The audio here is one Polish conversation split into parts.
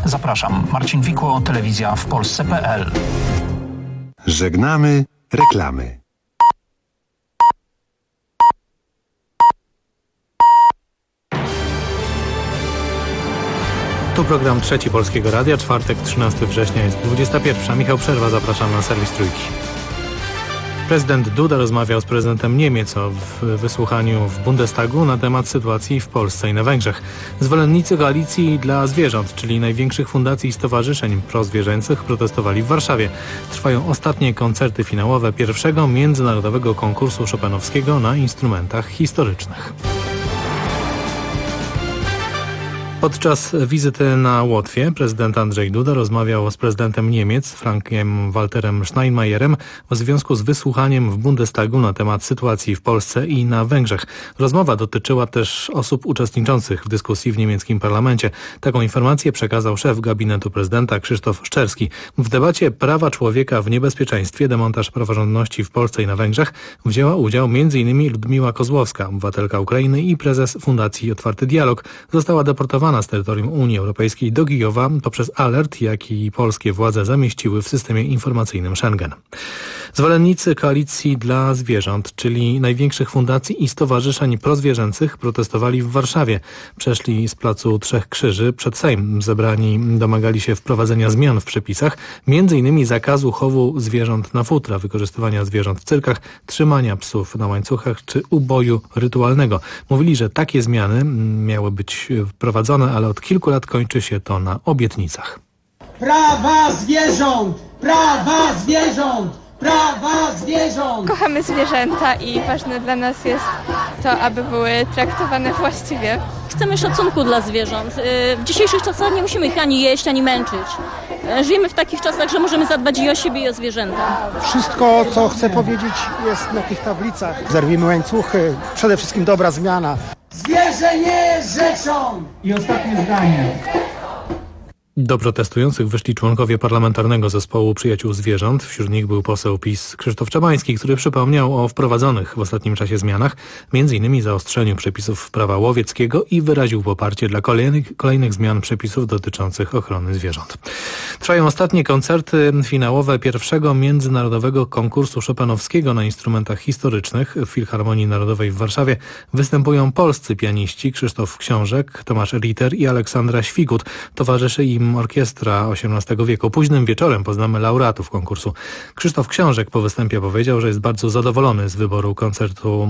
Zapraszam, Marcin Wikło, telewizja w Polsce.pl. Żegnamy reklamy. Tu program Trzeci Polskiego Radia, czwartek, 13 września, jest 21. Michał Przerwa, zapraszam na serwis Trójki. Prezydent Duda rozmawiał z prezydentem Niemiec o wysłuchaniu w Bundestagu na temat sytuacji w Polsce i na Węgrzech. Zwolennicy Koalicji dla Zwierząt, czyli największych fundacji i stowarzyszeń prozwierzęcych, protestowali w Warszawie. Trwają ostatnie koncerty finałowe pierwszego międzynarodowego konkursu chopinowskiego na instrumentach historycznych. Podczas wizyty na Łotwie prezydent Andrzej Duda rozmawiał z prezydentem Niemiec Frankiem Walterem Steinmeierem w związku z wysłuchaniem w Bundestagu na temat sytuacji w Polsce i na Węgrzech. Rozmowa dotyczyła też osób uczestniczących w dyskusji w niemieckim parlamencie. Taką informację przekazał szef gabinetu prezydenta Krzysztof Szczerski. W debacie Prawa człowieka w niebezpieczeństwie, demontaż praworządności w Polsce i na Węgrzech wzięła udział m.in. Ludmiła Kozłowska, obywatelka Ukrainy i prezes Fundacji Otwarty Dialog. Została deportowana z terytorium Unii Europejskiej do Kijowa poprzez alert, jaki polskie władze zamieściły w systemie informacyjnym Schengen. Zwolennicy Koalicji dla Zwierząt, czyli największych fundacji i stowarzyszeń prozwierzęcych, protestowali w Warszawie. Przeszli z Placu Trzech Krzyży przed Sejm. Zebrani domagali się wprowadzenia zmian w przepisach, m.in. zakazu chowu zwierząt na futra, wykorzystywania zwierząt w cyrkach, trzymania psów na łańcuchach czy uboju rytualnego. Mówili, że takie zmiany miały być wprowadzone, ale od kilku lat kończy się to na obietnicach. Prawa zwierząt! Prawa zwierząt! Prawa zwierząt! Kochamy zwierzęta i ważne dla nas jest to, aby były traktowane właściwie. Chcemy szacunku dla zwierząt. W dzisiejszych czasach nie musimy ich ani jeść, ani męczyć. Żyjemy w takich czasach, że możemy zadbać i o siebie, i o zwierzęta. Wszystko, co chcę powiedzieć, jest na tych tablicach. Zerwijmy łańcuchy, przede wszystkim dobra zmiana. Zwierzę nie jest rzeczą! I ostatnie zdanie. Do protestujących wyszli członkowie parlamentarnego zespołu Przyjaciół Zwierząt. Wśród nich był poseł PiS Krzysztof Czabański, który przypomniał o wprowadzonych w ostatnim czasie zmianach, m.in. zaostrzeniu przepisów prawa łowieckiego i wyraził poparcie dla kolejnych zmian przepisów dotyczących ochrony zwierząt. Trwają ostatnie koncerty finałowe pierwszego międzynarodowego konkursu chopinowskiego na instrumentach historycznych. W Filharmonii Narodowej w Warszawie występują polscy pianiści Krzysztof Książek, Tomasz Ritter i Aleksandra Świgut. Towarzyszy im orkiestra XVIII wieku. Późnym wieczorem poznamy laureatów konkursu. Krzysztof Książek po występie powiedział, że jest bardzo zadowolony z wyboru koncertu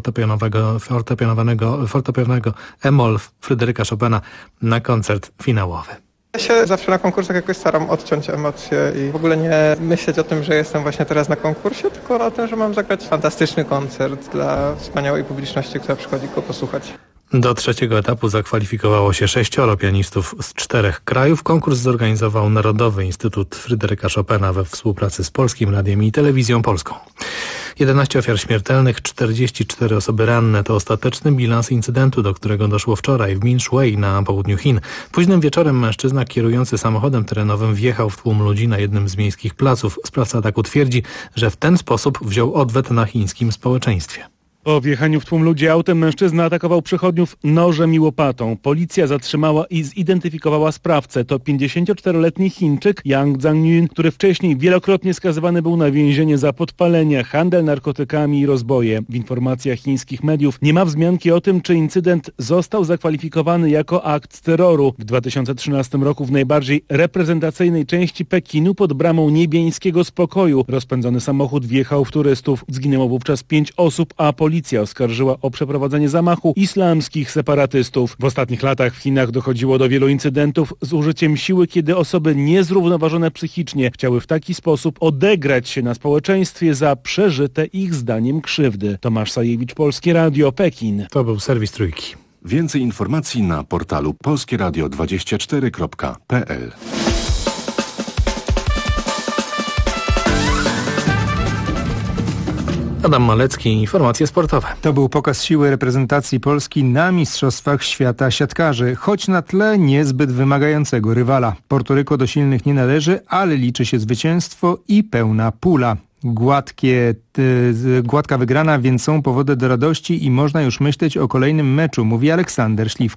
fortepianowego E-moll Fryderyka Chopina na koncert finałowy. Ja się zawsze na konkursach jakoś staram odciąć emocje i w ogóle nie myśleć o tym, że jestem właśnie teraz na konkursie, tylko o tym, że mam zagrać fantastyczny koncert dla wspaniałej publiczności, która przychodzi go posłuchać. Do trzeciego etapu zakwalifikowało się 6 pianistów z 4 krajów. Konkurs zorganizował Narodowy Instytut Fryderyka Chopina we współpracy z Polskim Radiem i Telewizją Polską. 11 ofiar śmiertelnych, 44 osoby ranne to ostateczny bilans incydentu, do którego doszło wczoraj w Minshui na południu Chin. Późnym wieczorem mężczyzna kierujący samochodem terenowym wjechał w tłum ludzi na jednym z miejskich placów. Sprawca ataku twierdzi, że w ten sposób wziął odwet na chińskim społeczeństwie. Po wjechaniu w tłum ludzi autem mężczyzna atakował przechodniów nożem i łopatą. Policja zatrzymała i zidentyfikowała sprawcę. To 54-letni Chińczyk Yang Zangyun, który wcześniej wielokrotnie skazywany był na więzienie za podpalenie, handel narkotykami i rozboje. W informacjach chińskich mediów nie ma wzmianki o tym, czy incydent został zakwalifikowany jako akt terroru. W 2013 roku w najbardziej reprezentacyjnej części Pekinu pod bramą Niebieskiego Spokoju rozpędzony samochód wjechał w turystów. Zginęło wówczas 5 osób, a policja oskarżyła o przeprowadzenie zamachu islamskich separatystów. W ostatnich latach w Chinach dochodziło do wielu incydentów z użyciem siły, kiedy osoby niezrównoważone psychicznie chciały w taki sposób odegrać się na społeczeństwie za przeżyte ich zdaniem krzywdy. Tomasz Sajewicz, Polskie Radio, Pekin. To był serwis Trójki. Więcej informacji na portalu polskieradio24.pl. Adam Malecki, informacje sportowe. To był pokaz siły reprezentacji Polski na Mistrzostwach Świata Siatkarzy, choć na tle niezbyt wymagającego rywala. Portoryko do silnych nie należy, ale liczy się zwycięstwo i pełna pula. Gładka wygrana, więc są powody do radości i można już myśleć o kolejnym meczu, mówi Aleksander Śliwka.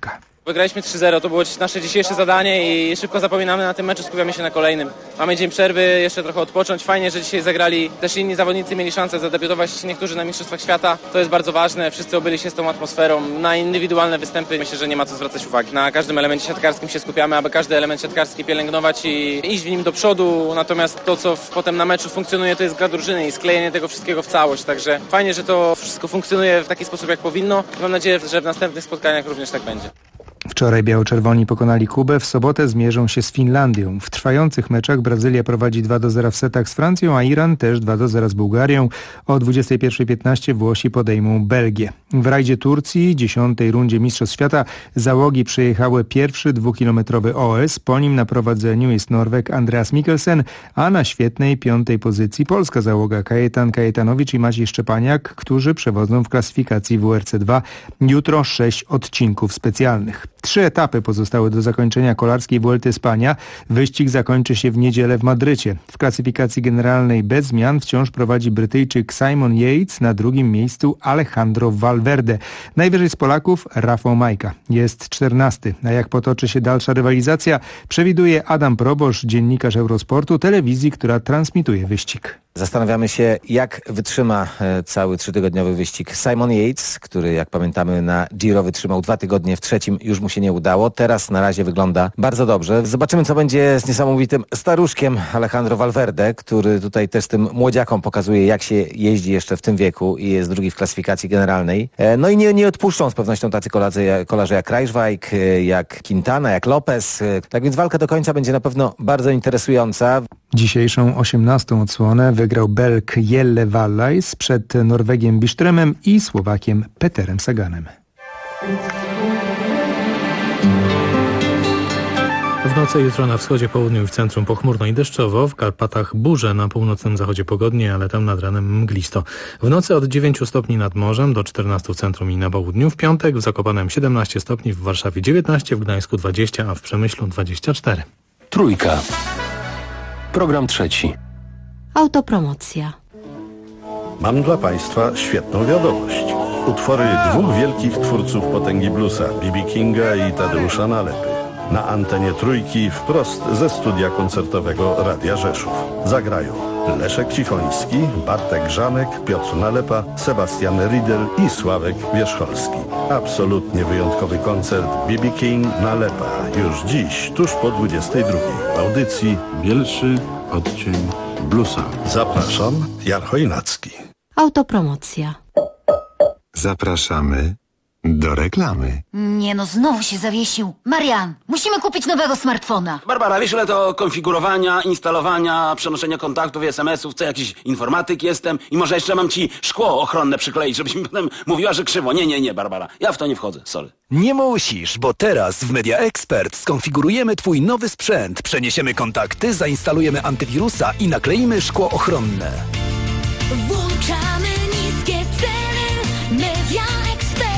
Wygraliśmy 3-0, to było nasze dzisiejsze zadanie i szybko zapominamy na tym meczu, skupiamy się na kolejnym. Mamy dzień przerwy, jeszcze trochę odpocząć. Fajnie, że dzisiaj zagrali, też inni zawodnicy mieli szansę zadebiutować, niektórzy na Mistrzostwach Świata. To jest bardzo ważne, wszyscy obyli się z tą atmosferą. Na indywidualne występy myślę, że nie ma co zwracać uwagi. Na każdym elemencie siatkarskim się skupiamy, aby każdy element siatkarski pielęgnować i iść w nim do przodu. Natomiast to, co potem na meczu funkcjonuje, to jest gra drużyny i sklejenie tego wszystkiego w całość. Także fajnie, że to wszystko funkcjonuje w taki sposób, jak powinno. Mam nadzieję, że w następnych spotkaniach również tak będzie. Wczoraj biało-czerwoni pokonali Kubę, w sobotę zmierzą się z Finlandią. W trwających meczach Brazylia prowadzi 2-0 w setach z Francją, a Iran też 2-0 z Bułgarią. O 21:15 Włosi podejmą Belgię. W rajdzie Turcji, 10. rundzie Mistrzostw Świata, załogi przejechały pierwszy 2-kilometrowy OS. Po nim na prowadzeniu jest Norweg Andreas Mikkelsen, a na świetnej 5. pozycji polska załoga Kajetan Kajetanowicz i Maciej Szczepaniak, którzy przewodzą w klasyfikacji WRC2. Jutro 6 odcinków specjalnych. 3 etapy pozostały do zakończenia kolarskiej Vuelty Spania. Wyścig zakończy się w niedzielę w Madrycie. W klasyfikacji generalnej bez zmian wciąż prowadzi Brytyjczyk Simon Yates, na drugim miejscu Alejandro Valverde. Najwyżej z Polaków Rafał Majka. Jest 14. A jak potoczy się dalsza rywalizacja, przewiduje Adam Proboszcz, dziennikarz Eurosportu, telewizji, która transmituje wyścig. Zastanawiamy się, jak wytrzyma cały 3-tygodniowy wyścig Simon Yates, który, jak pamiętamy, na Giro wytrzymał 2 tygodnie, w trzecim już mu się nie udało. Teraz na razie wygląda bardzo dobrze. Zobaczymy, co będzie z niesamowitym staruszkiem Alejandro Valverde, który tutaj też tym młodziakom pokazuje, jak się jeździ jeszcze w tym wieku i jest drugi w klasyfikacji generalnej. No i nie odpuszczą z pewnością tacy kolarze jak Kruijswijk, jak Quintana, jak Lopez. Tak więc walka do końca będzie na pewno bardzo interesująca. Dzisiejszą 18. odsłonę wygrał Belg Jelle Wallais przed Norwegiem Byströmem i Słowakiem Peterem Saganem. W nocy jutro na wschodzie, południu i w centrum pochmurno i deszczowo, w Karpatach burze, na północnym zachodzie pogodnie, ale tam nad ranem mglisto. W nocy od 9 stopni nad morzem do 14 w centrum i na południu. W piątek w Zakopanem 17 stopni, w Warszawie 19, w Gdańsku 20, a w Przemyślu 24. Trójka. Program trzeci. Autopromocja. Mam dla Państwa świetną wiadomość. Utwory 2 wielkich twórców potęgi bluesa, B.B. Kinga i Tadeusza Nalepy. Na antenie Trójki wprost ze studia koncertowego Radia Rzeszów. Zagrają Leszek Cichoński, Bartek Grzamek, Piotr Nalepa, Sebastian Riedel i Sławek Wierzcholski. Absolutnie wyjątkowy koncert B.B. King Nalepa. Już dziś, tuż po 22. W audycji Bielszy odcień bluesa. Zapraszam, Jan Chojnacki. Autopromocja. Zapraszamy do reklamy. Nie no, znowu się zawiesił. Marian, musimy kupić nowego smartfona. Barbara, wiesz ile to konfigurowania, instalowania, przenoszenia kontaktów i SMS-ów, co jakiś informatyk jestem i może jeszcze mam ci szkło ochronne przykleić, żebyś mi potem mówiła, że krzywo. Nie, Barbara, ja w to nie wchodzę, sorry. Nie musisz, bo teraz w Media Expert skonfigurujemy twój nowy sprzęt, przeniesiemy kontakty, zainstalujemy antywirusa i nakleimy szkło ochronne. Włączamy niskie ceny. Media Expert.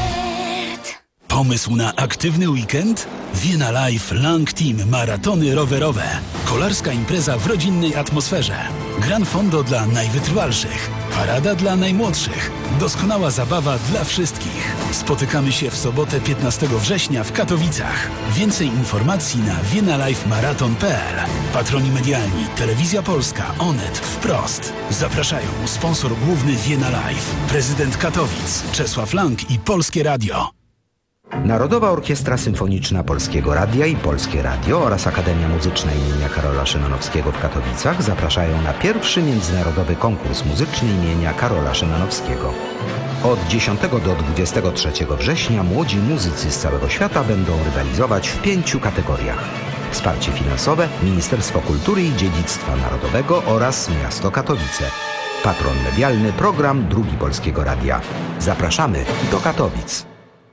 Pomysł na aktywny weekend? Vienna Life Lang Team maratony rowerowe. Kolarska impreza w rodzinnej atmosferze. Gran fondo dla najwytrwalszych. Parada dla najmłodszych. Doskonała zabawa dla wszystkich. Spotykamy się w sobotę 15 września w Katowicach. Więcej informacji na viennalifemarathon.pl. Patroni medialni Telewizja Polska, Onet, Wprost. Zapraszają sponsor główny Vienna Life, prezydent Katowic, Czesław Lang i Polskie Radio. Narodowa Orkiestra Symfoniczna Polskiego Radia i Polskie Radio oraz Akademia Muzyczna imienia Karola Szymanowskiego w Katowicach zapraszają na pierwszy międzynarodowy konkurs muzyczny imienia Karola Szymanowskiego. Od 10 do 23 września młodzi muzycy z całego świata będą rywalizować w 5 kategoriach. Wsparcie finansowe Ministerstwo Kultury i Dziedzictwa Narodowego oraz Miasto Katowice. Patron medialny program Drugi Polskiego Radia. Zapraszamy do Katowic.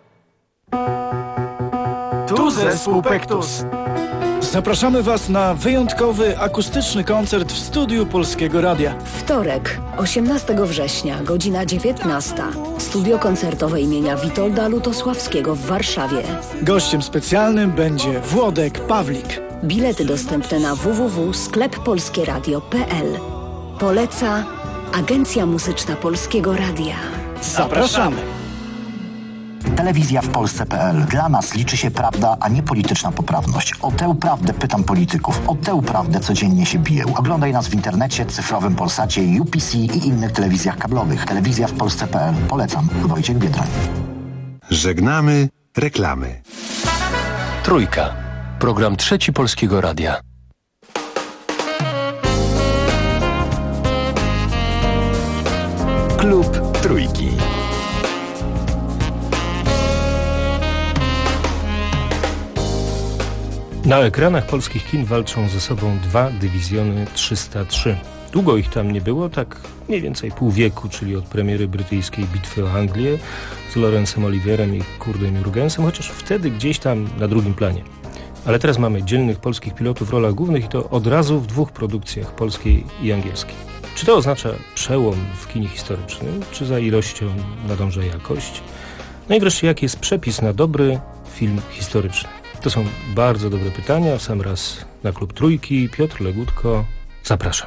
Tu zespół Pektus. Zapraszamy Was na wyjątkowy akustyczny koncert w studiu Polskiego Radia. Wtorek, 18 września, godzina 19. Studio koncertowe imienia Witolda Lutosławskiego w Warszawie. Gościem specjalnym będzie Włodek Pawlik. Bilety dostępne na www.skleppolskieradio.pl. Poleca Agencja Muzyczna Polskiego Radia. Zapraszamy! Telewizja w Polsce.pl. Dla nas liczy się prawda, a nie polityczna poprawność. O tę prawdę pytam polityków. O tę prawdę codziennie się biję. Oglądaj nas w internecie, cyfrowym Polsacie, UPC i innych telewizjach kablowych. Telewizja w Polsce.pl. Polecam. Wojciech Biedroń. Żegnamy reklamy. Trójka. Program Trzeci Polskiego Radia. Klub Trójki. Na ekranach polskich kin walczą ze sobą dwa dywizjony 303. Długo ich tam nie było, tak mniej więcej pół wieku, czyli od premiery brytyjskiej Bitwy o Anglię z Laurencem Olivierem i Kurdem Jurgensem, chociaż wtedy gdzieś tam na drugim planie. Ale teraz mamy dzielnych polskich pilotów w rolach głównych i to od razu w dwóch produkcjach, polskiej i angielskiej. Czy to oznacza przełom w kinie historycznym, czy za ilością nadąża jakość? No i wreszcie, jaki jest przepis na dobry film historyczny? To są bardzo dobre pytania. W sam raz na Klub Trójki. Piotr Legutko, zapraszam.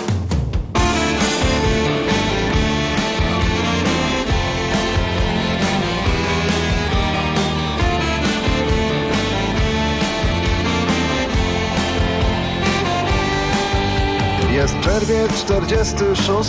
Jest czerwiec 46,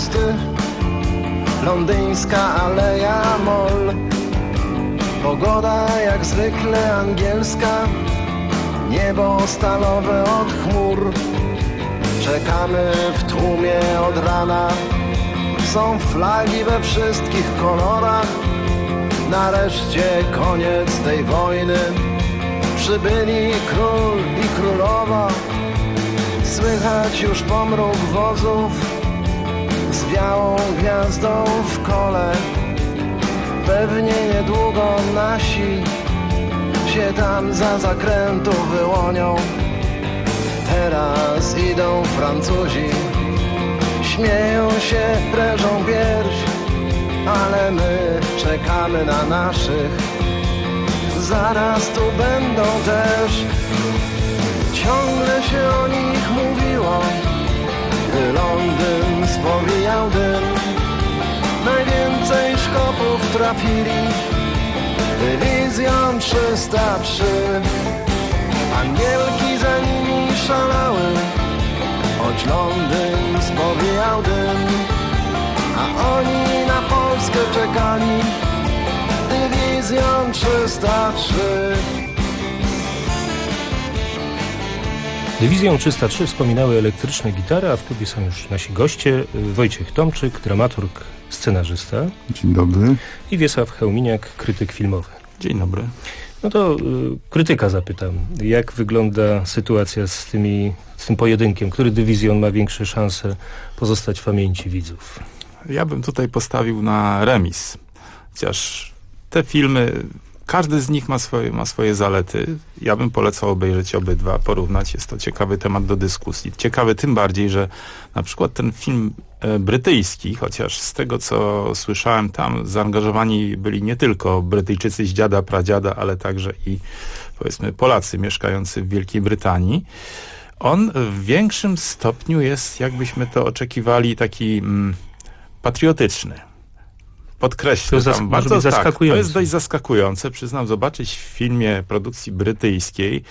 londyńska Aleja Mall. Pogoda jak zwykle angielska, niebo stalowe od chmur. Czekamy w tłumie od rana, są flagi we wszystkich kolorach. Nareszcie koniec tej wojny, przybyli król i królowa. Słychać już pomruk wozów z białą gwiazdą w kole. Pewnie niedługo nasi się tam za zakrętu wyłonią. Teraz idą Francuzi, śmieją się, prężą pierś, ale my czekamy na naszych. Zaraz tu będą też. Ciągle się o nich mówiło, gdy Londyn spowijał dym. Najwięcej szkopów trafili dywizją 303. Angielki za nimi szalały, choć Londyn spowijał dym. A oni na Polskę czekali dywizją 303. Dywizją 303 wspominały elektryczne gitary, a w klubie są już nasi goście. Wojciech Tomczyk, dramaturg, scenarzysta. Dzień dobry. I Wiesław Chełminiak, krytyk filmowy. Dzień dobry. No to krytyka zapytam. Jak wygląda sytuacja z tym pojedynkiem? Który dywizjon ma większe szanse pozostać w pamięci widzów? Ja bym tutaj postawił na remis. Chociaż te filmy, każdy z nich ma swoje zalety. Ja bym polecał obejrzeć obydwa, porównać. Jest to ciekawy temat do dyskusji. Ciekawy tym bardziej, że na przykład ten film brytyjski, chociaż z tego co słyszałem, tam zaangażowani byli nie tylko Brytyjczycy z dziada, pradziada, ale także i powiedzmy Polacy mieszkający w Wielkiej Brytanii. On w większym stopniu jest, jakbyśmy to oczekiwali, taki patriotyczny. Podkreślę, to tam bardzo zaskakujące. To jest dość zaskakujące. Przyznam, zobaczyć w filmie produkcji brytyjskiej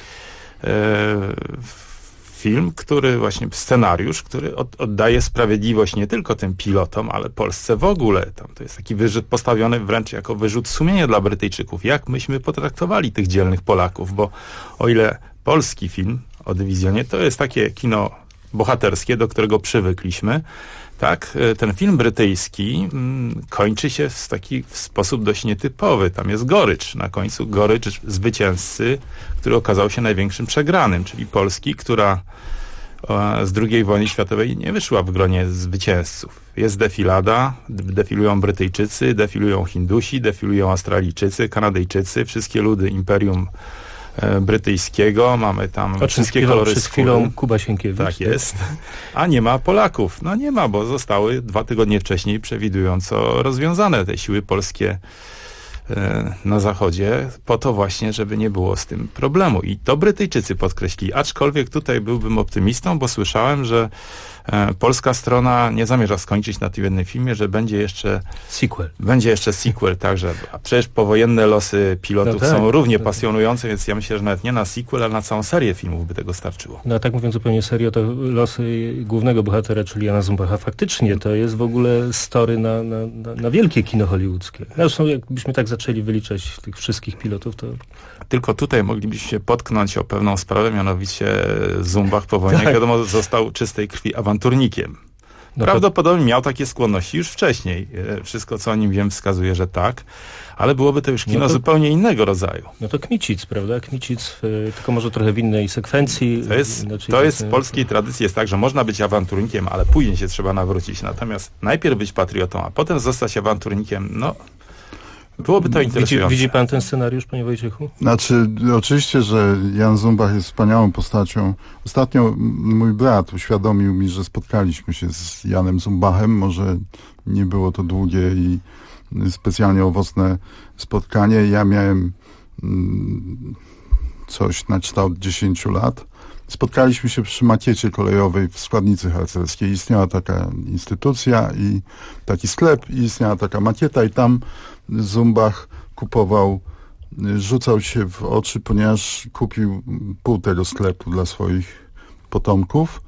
film, który właśnie, scenariusz, który oddaje sprawiedliwość nie tylko tym pilotom, ale Polsce w ogóle. Tam to jest taki wyrzut postawiony wręcz jako wyrzut sumienia dla Brytyjczyków. Jak myśmy potraktowali tych dzielnych Polaków, bo o ile polski film o dywizjonie to jest takie kino bohaterskie, do którego przywykliśmy, tak, ten film brytyjski kończy się w taki sposób dość nietypowy. Tam jest gorycz. Na końcu gorycz zwycięzcy, który okazał się największym przegranym, czyli Polski, która z II wojny światowej nie wyszła w gronie zwycięzców. Jest defilada, defilują Brytyjczycy, defilują Hindusi, defilują Australijczycy, Kanadyjczycy, wszystkie ludy Imperium brytyjskiego, mamy tam wszystkie kolory przed chwilą Kuba Sienkiewicz. Tak jest. A nie ma Polaków. No nie ma, bo zostały 2 tygodnie wcześniej przewidująco rozwiązane te siły polskie na zachodzie, po to właśnie, żeby nie było z tym problemu. I to Brytyjczycy podkreślili. Aczkolwiek tutaj byłbym optymistą, bo słyszałem, że Polska strona nie zamierza skończyć na tym jednym filmie, że będzie jeszcze sequel, także. A przecież powojenne losy pilotów są równie pasjonujące, więc ja myślę, że nawet nie na sequel, ale na całą serię filmów by tego starczyło. No a tak mówiąc zupełnie serio, to losy głównego bohatera, czyli Jana Zumbacha, faktycznie to jest w ogóle story na wielkie kino hollywoodzkie. Zresztą jakbyśmy tak zaczęli wyliczać tych wszystkich pilotów, to... Tylko tutaj moglibyśmy się potknąć o pewną sprawę, mianowicie Zumbach po wojnie, wiadomo, został czystej krwi awanturnikiem. Prawdopodobnie miał takie skłonności już wcześniej. Wszystko, co o nim wiem, wskazuje, że tak. Ale byłoby to już kino zupełnie innego rodzaju. No to Kmicic, prawda? Kmicic, tylko może trochę w innej sekwencji. To jest w polskiej tradycji jest tak, że można być awanturnikiem, ale później się trzeba nawrócić. Natomiast najpierw być patriotą, a potem zostać awanturnikiem, no... Byłoby to interesujące. Widzi pan ten scenariusz, panie Wojciechu? Znaczy, oczywiście, że Jan Zumbach jest wspaniałą postacią. Ostatnio mój brat uświadomił mi, że spotkaliśmy się z Janem Zumbachem. Może nie było to długie i specjalnie owocne spotkanie. Ja miałem coś na kształt 10 lat. Spotkaliśmy się przy makiecie kolejowej w Składnicy Harcerskiej. Istniała taka instytucja i taki sklep i istniała taka makieta i tam Zumbach kupował, rzucał się w oczy, ponieważ kupił pół tego sklepu dla swoich potomków,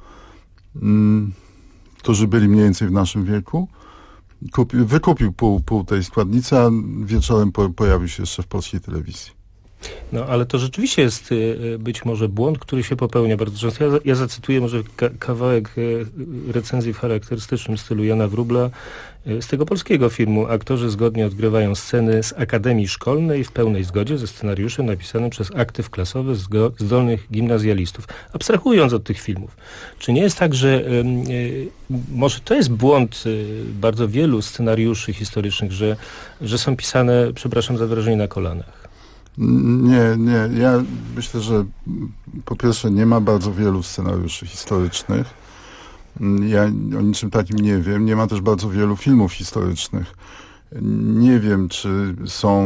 którzy byli mniej więcej w naszym wieku. Wykupił pół tej składnicy, a wieczorem pojawił się jeszcze w polskiej telewizji. No, ale to rzeczywiście jest być może błąd, który się popełnia bardzo często. Ja zacytuję może kawałek recenzji w charakterystycznym stylu Jana Wróbla z tego polskiego filmu. Aktorzy zgodnie odgrywają sceny z Akademii Szkolnej w pełnej zgodzie ze scenariuszem napisanym przez aktyw klasowy zdolnych gimnazjalistów. Abstrahując od tych filmów. Czy nie jest tak, że może to jest błąd bardzo wielu scenariuszy historycznych, że są pisane, przepraszam za wyrażenie, na kolanach? Nie. Ja myślę, że po pierwsze nie ma bardzo wielu scenariuszy historycznych. Ja o niczym takim nie wiem. Nie ma też bardzo wielu filmów historycznych. Nie wiem, czy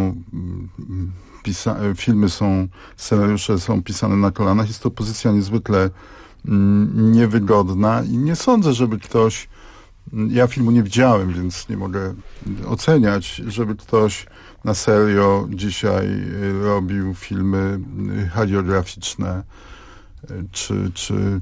scenariusze są pisane na kolanach. Jest to pozycja niezwykle niewygodna i nie sądzę, żeby ktoś... Ja filmu nie widziałem, więc nie mogę oceniać, żeby ktoś na serio dzisiaj robił filmy hagiograficzne, czy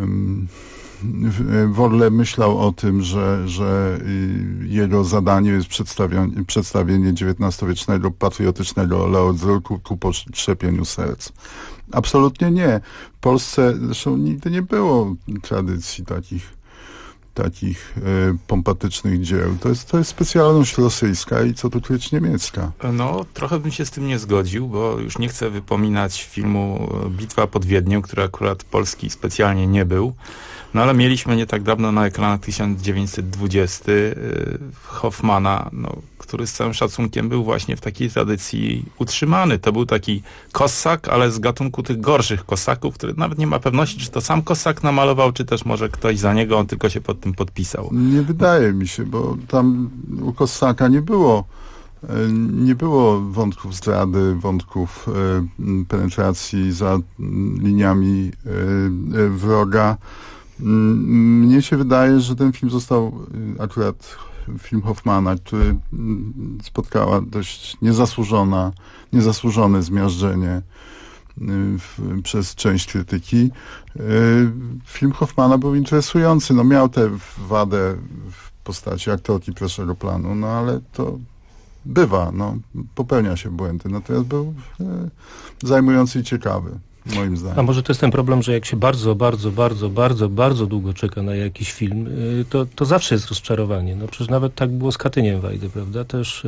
w ogóle myślał o tym, że jego zadanie jest przedstawienie XIX-wiecznego patriotycznego laodruku ku potrzepieniu serc. Absolutnie nie. W Polsce zresztą nigdy nie było tradycji takich pompatycznych dzieł. To jest specjalność rosyjska i co tu kryć niemiecka. No, trochę bym się z tym nie zgodził, bo już nie chcę wypominać filmu Bitwa pod Wiedniem, który akurat polski specjalnie nie był. No ale mieliśmy nie tak dawno na ekranach 1920 Hoffmana, który z całym szacunkiem był właśnie w takiej tradycji utrzymany. To był taki Kossak, ale z gatunku tych gorszych Kossaków, który nawet nie ma pewności, czy to sam Kossak namalował, czy też może ktoś za niego, on tylko się pod tym podpisał. Nie wydaje mi się, bo tam u Kossaka nie było wątków zdrady, wątków penetracji za liniami wroga. Mnie się wydaje, że ten film został akurat film Hoffmana, który spotkała dość niezasłużone zmiażdżenie przez część krytyki. Film Hoffmana był interesujący, miał tę wadę w postaci aktorki pierwszego planu, ale to bywa, popełnia się błędy, natomiast był zajmujący i ciekawy. Moim zdaniem. A może to jest ten problem, że jak się bardzo długo czeka na jakiś film, to zawsze jest rozczarowanie. Przecież nawet tak było z Katyniem Wajdy, prawda?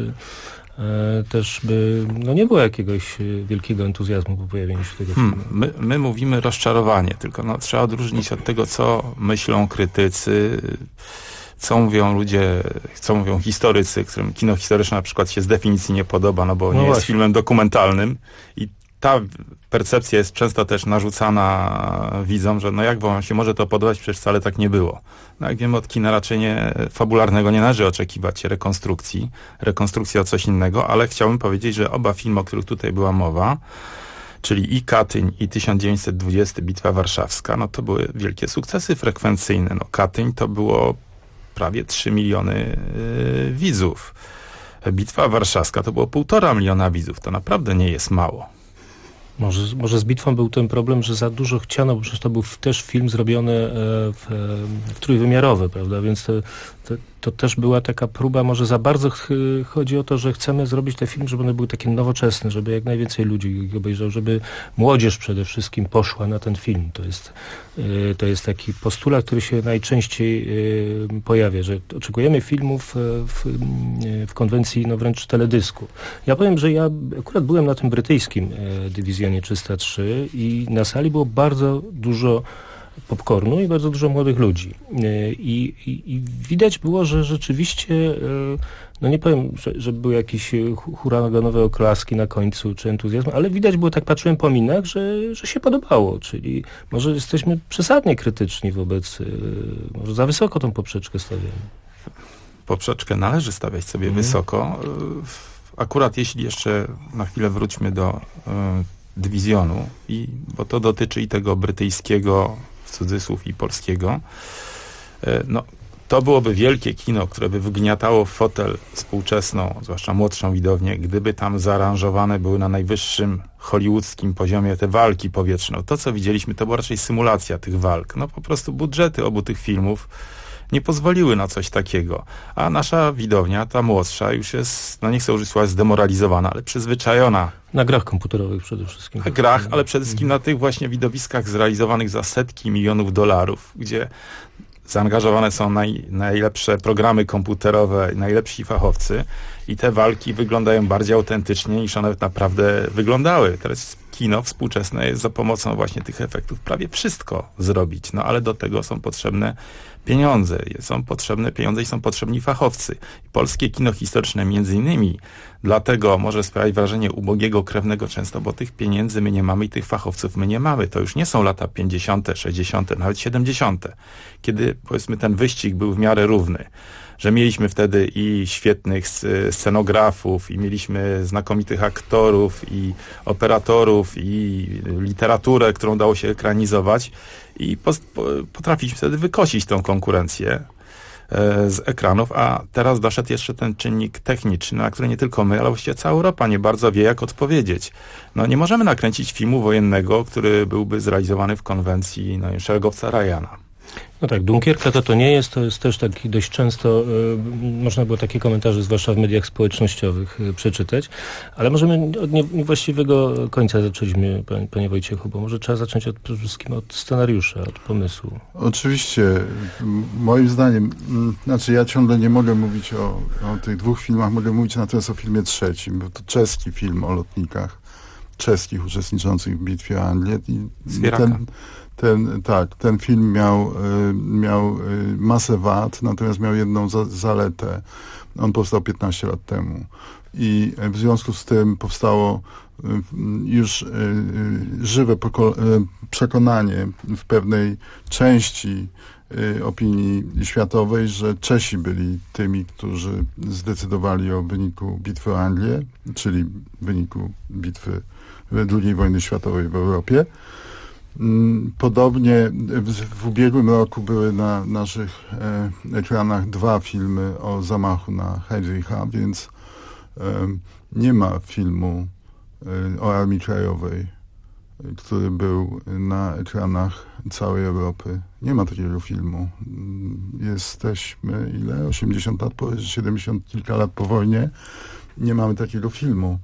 Też by nie było jakiegoś wielkiego entuzjazmu po pojawieniu się tego filmu. My mówimy rozczarowanie, tylko trzeba odróżnić od tego, co myślą krytycy, co mówią ludzie, co mówią historycy, którym kino historyczne na przykład się z definicji nie podoba, bo nie jest filmem dokumentalnym i ta percepcja jest często też narzucana widzom, że jak wam się może to podobać, przecież wcale tak nie było. Jak wiemy, od kina raczej fabularnego nie należy oczekiwać rekonstrukcji o coś innego, ale chciałbym powiedzieć, że oba filmy, o których tutaj była mowa, czyli i Katyń, i 1920 Bitwa Warszawska, no to były wielkie sukcesy frekwencyjne. No Katyń to było prawie 3 miliony widzów. Bitwa Warszawska to było 1,5 miliona widzów. To naprawdę nie jest mało. Może z Bitwą był ten problem, że za dużo chciano, bo przecież to był też film zrobiony w trójwymiarowy, prawda? Więc to też była taka próba, może za bardzo chodzi o to, że chcemy zrobić te filmy, żeby one były takie nowoczesne, żeby jak najwięcej ludzi obejrzał, żeby młodzież przede wszystkim poszła na ten film. To jest taki postulat, który się najczęściej pojawia, że oczekujemy filmów w konwencji wręcz teledysku. Ja powiem, że ja akurat byłem na tym brytyjskim dywizjonie 303 i na sali było bardzo dużo popcornu i bardzo dużo młodych ludzi. I widać było, że rzeczywiście, no nie powiem, że były jakieś huraganowe oklaski na końcu, czy entuzjazm, ale widać było, tak patrzyłem po minach, że się podobało, czyli może jesteśmy przesadnie krytyczni wobec, może za wysoko tą poprzeczkę stawiamy. Poprzeczkę należy stawiać sobie wysoko. Akurat jeśli jeszcze na chwilę wróćmy do dywizjonu, bo to dotyczy i tego brytyjskiego, w cudzysłów, i polskiego, no to byłoby wielkie kino, które by wygniatało w fotel współczesną, zwłaszcza młodszą widownię, gdyby tam zaaranżowane były na najwyższym hollywoodzkim poziomie te walki powietrzne. To, co widzieliśmy, to była raczej symulacja tych walk. No po prostu budżety obu tych filmów nie pozwoliły na coś takiego. A nasza widownia, ta młodsza, już jest, no nie chcę użyć słowa zdemoralizowana, ale przyzwyczajona. Na grach komputerowych przede wszystkim. Na grach, ale przede wszystkim na tych właśnie widowiskach zrealizowanych za setki milionów dolarów, gdzie zaangażowane są najlepsze programy komputerowe, najlepsi fachowcy i te walki wyglądają bardziej autentycznie niż one naprawdę wyglądały. Teraz kino współczesne jest za pomocą właśnie tych efektów prawie wszystko zrobić, no ale do tego są potrzebne pieniądze. Są potrzebne pieniądze i są potrzebni fachowcy. Polskie kino historyczne między innymi dlatego może sprawiać wrażenie ubogiego krewnego często, bo tych pieniędzy my nie mamy i tych fachowców my nie mamy. To już nie są lata 50., 60., nawet 70., kiedy powiedzmy ten wyścig był w miarę równy. Że mieliśmy wtedy i świetnych scenografów, i mieliśmy znakomitych aktorów, i operatorów, i literaturę, którą dało się ekranizować i potrafiliśmy wtedy wykosić tą konkurencję z ekranów, a teraz doszedł jeszcze ten czynnik techniczny, na który nie tylko my, ale właściwie cała Europa nie bardzo wie, jak odpowiedzieć. No nie możemy nakręcić filmu wojennego, który byłby zrealizowany w konwencji szeregowca Ryana. No tak, Dunkierka to nie jest, to jest też taki dość często, można było takie komentarze, zwłaszcza w mediach społecznościowych, przeczytać, ale możemy od niewłaściwego końca zaczęliśmy, panie Wojciechu, bo może trzeba zacząć przede wszystkim od scenariusza, od pomysłu. Oczywiście, moim zdaniem, znaczy ja ciągle nie mogę mówić o tych dwóch filmach, mogę mówić natomiast o filmie trzecim, bo to czeski film o lotnikach czeskich uczestniczących w bitwie o Anglię. Ten film miał masę wad, natomiast miał jedną zaletę. On powstał 15 lat temu. I w związku z tym powstało już żywe przekonanie w pewnej części opinii światowej, że Czesi byli tymi, którzy zdecydowali o wyniku bitwy o Anglię, czyli wyniku bitwy II wojny światowej w Europie. Podobnie w ubiegłym roku były na naszych ekranach 2 filmy o zamachu na Heydricha, więc nie ma filmu o Armii Krajowej, który był na ekranach całej Europy. Nie ma takiego filmu. Jesteśmy 80 lat, 70 kilka lat po wojnie. Nie mamy takiego filmu.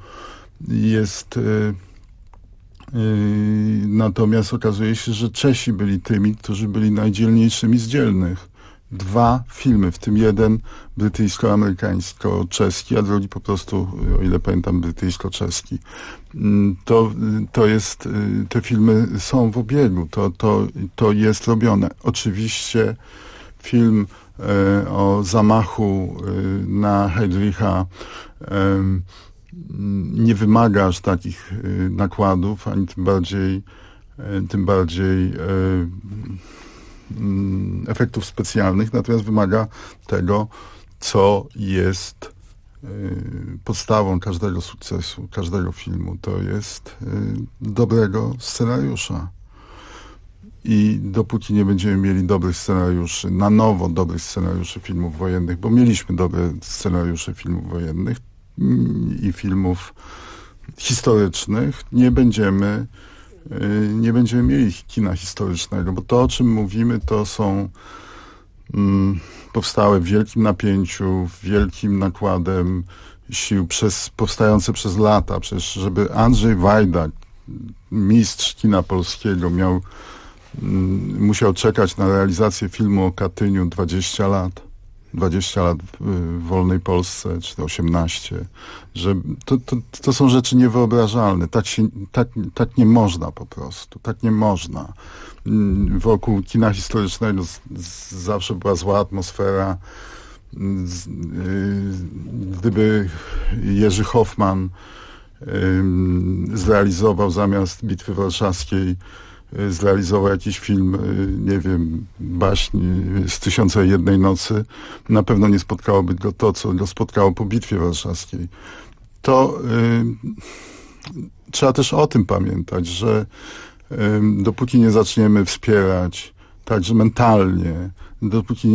Natomiast okazuje się, że Czesi byli tymi, którzy byli najdzielniejszymi z dzielnych. 2 filmy, w tym jeden brytyjsko-amerykańsko-czeski, a drugi po prostu, o ile pamiętam, brytyjsko-czeski. To jest, te filmy są w obiegu, to jest robione. Oczywiście film o zamachu na Heydricha nie wymaga aż takich nakładów, ani tym bardziej efektów specjalnych, natomiast wymaga tego, co jest podstawą każdego sukcesu, każdego filmu, to jest dobrego scenariusza. I dopóki nie będziemy mieli dobrych scenariuszy, na nowo dobrych scenariuszy filmów wojennych, bo mieliśmy dobre scenariusze filmów wojennych i filmów historycznych, nie będziemy mieli kina historycznego, bo to, o czym mówimy, to są powstałe w wielkim napięciu, wielkim nakładem sił, powstające przez lata. Przecież żeby Andrzej Wajda, mistrz kina polskiego, musiał czekać na realizację filmu o Katyniu 20 lat. 20 lat w wolnej Polsce, czy 18. Że to są rzeczy niewyobrażalne. Tak nie można po prostu. Tak nie można. Wokół kina historycznego zawsze była zła atmosfera. Gdyby Jerzy Hoffman zrealizował zamiast Bitwy Warszawskiej, zrealizował jakiś film, nie wiem, baśni z 1001 nocy, na pewno nie spotkałoby go to, co go spotkało po Bitwie Warszawskiej. To trzeba też o tym pamiętać, że dopóki nie zaczniemy wspierać także mentalnie, dopóki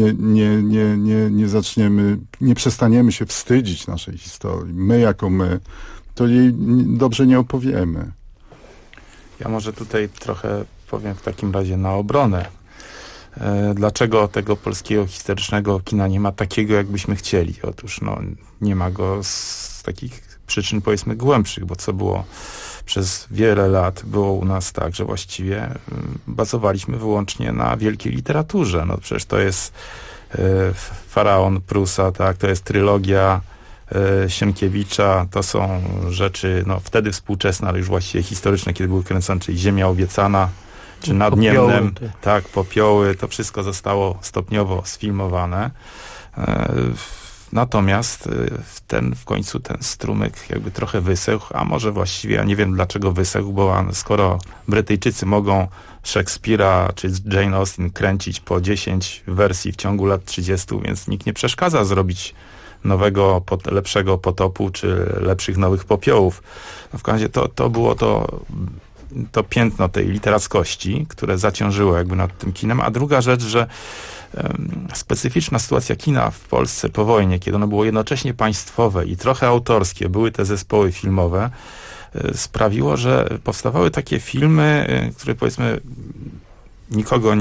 nie przestaniemy się wstydzić naszej historii, my jako my, to jej dobrze nie opowiemy. Ja może tutaj trochę powiem w takim razie na obronę. Dlaczego tego polskiego historycznego kina nie ma takiego, jakbyśmy chcieli? Otóż nie ma go z takich przyczyn, powiedzmy, głębszych, bo co było przez wiele lat, było u nas tak, że właściwie bazowaliśmy wyłącznie na wielkiej literaturze. No przecież to jest Faraon Prusa, tak, to jest trylogia Sienkiewicza, to są rzeczy wtedy współczesne, ale już właściwie historyczne, kiedy były kręcone, czyli Ziemia Obiecana, czy Nad Niemnem, tak, Popioły, to wszystko zostało stopniowo sfilmowane. Natomiast w końcu ten strumyk jakby trochę wysechł, a może właściwie, ja nie wiem dlaczego wysechł, bo skoro Brytyjczycy mogą Szekspira czy Jane Austen kręcić po 10 wersji w ciągu lat 30, więc nikt nie przeszkadza zrobić nowego, lepszego Potopu, czy lepszych nowych Popiołów. W każdym razie to było to piętno tej literackości, które zaciążyło jakby nad tym kinem. A druga rzecz, że specyficzna sytuacja kina w Polsce po wojnie, kiedy ono było jednocześnie państwowe i trochę autorskie, były te zespoły filmowe, sprawiło, że powstawały takie filmy, które powiedzmy nikogo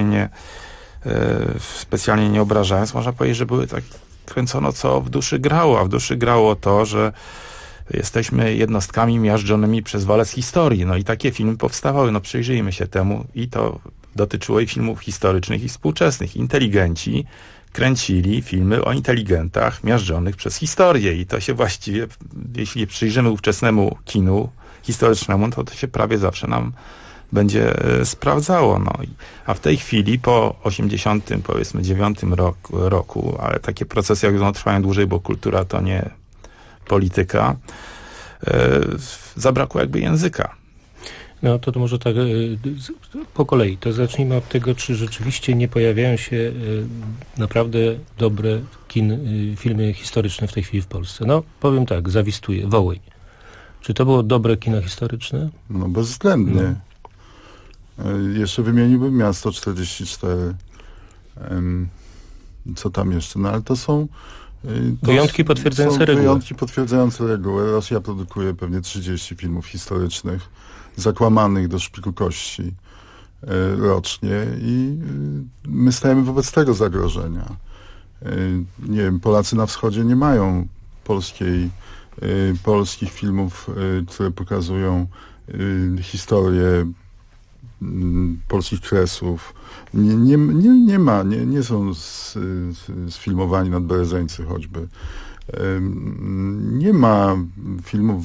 specjalnie nie obrażając, można powiedzieć, że były tak kręcono, co w duszy grało, a w duszy grało to, że jesteśmy jednostkami miażdżonymi przez walec historii. No i takie filmy powstawały. Przyjrzyjmy się temu i to dotyczyło i filmów historycznych i współczesnych. Inteligenci kręcili filmy o inteligentach miażdżonych przez historię i to się właściwie, jeśli przyjrzymy ówczesnemu kinu historycznemu, to się prawie zawsze nam będzie sprawdzało. A w tej chwili po 89 roku, ale takie procesy jak trwają dłużej, bo kultura to nie polityka, zabrakło jakby języka. No to może tak po kolei. To zacznijmy od tego, czy rzeczywiście nie pojawiają się naprawdę dobre filmy historyczne w tej chwili w Polsce. No powiem tak, zawistuję. Wołyń. Czy to było dobre kino historyczne? No bezwzględnie. Jeszcze wymieniłbym Miasto 44. Co tam jeszcze? No ale to są wyjątki potwierdzające reguły. Wyjątki potwierdzające reguły. Rosja produkuje pewnie 30 filmów historycznych zakłamanych do szpiku kości rocznie i my stajemy wobec tego zagrożenia. Nie wiem, Polacy na wschodzie nie mają polskich filmów, które pokazują historię polskich kresów. Nie są sfilmowani nad Berezeńcy choćby. Nie ma filmów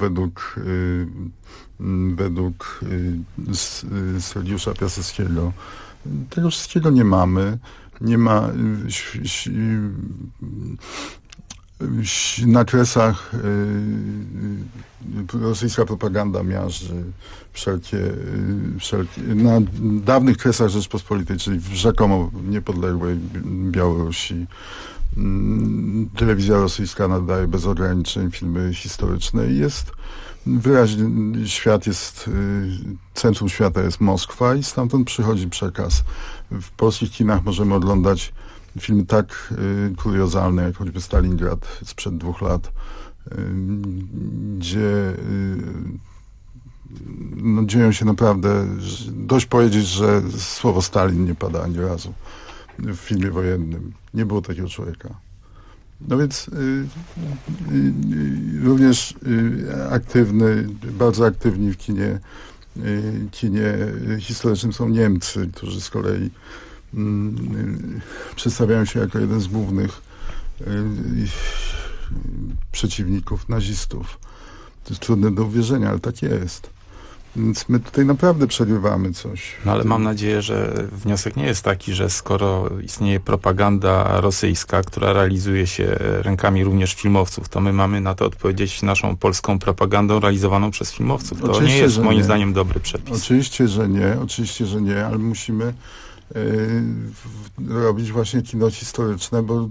według Sergiusza Piaseckiego. Tego wszystkiego nie mamy. Nie ma na kresach rosyjska propaganda miażdży wszelkie na dawnych kresach Rzeczpospolitej, czyli w rzekomo niepodległej Białorusi, telewizja rosyjska nadaje bez ograniczeń filmy historyczne i jest wyraźnie, centrum świata jest Moskwa i stamtąd przychodzi przekaz. W polskich kinach możemy oglądać filmy tak kuriozalne, jak choćby Stalingrad sprzed 2 lat, gdzie dzieją się naprawdę, dość powiedzieć, że słowo Stalin nie pada ani razu w filmie wojennym. Nie było takiego człowieka. No więc również bardzo aktywni w kinie historycznym są Niemcy, którzy z kolei przedstawiają się jako jeden z głównych przeciwników nazistów. To jest trudne do uwierzenia, ale tak jest. Więc my tutaj naprawdę przerywamy coś. No ale mam nadzieję, że wniosek nie jest taki, że skoro istnieje propaganda rosyjska, która realizuje się rękami również filmowców, to my mamy na to odpowiedzieć naszą polską propagandą realizowaną przez filmowców. To oczywiście, nie jest moim zdaniem dobry przepis. Oczywiście, że nie, ale musimy robić właśnie kino historyczne, bo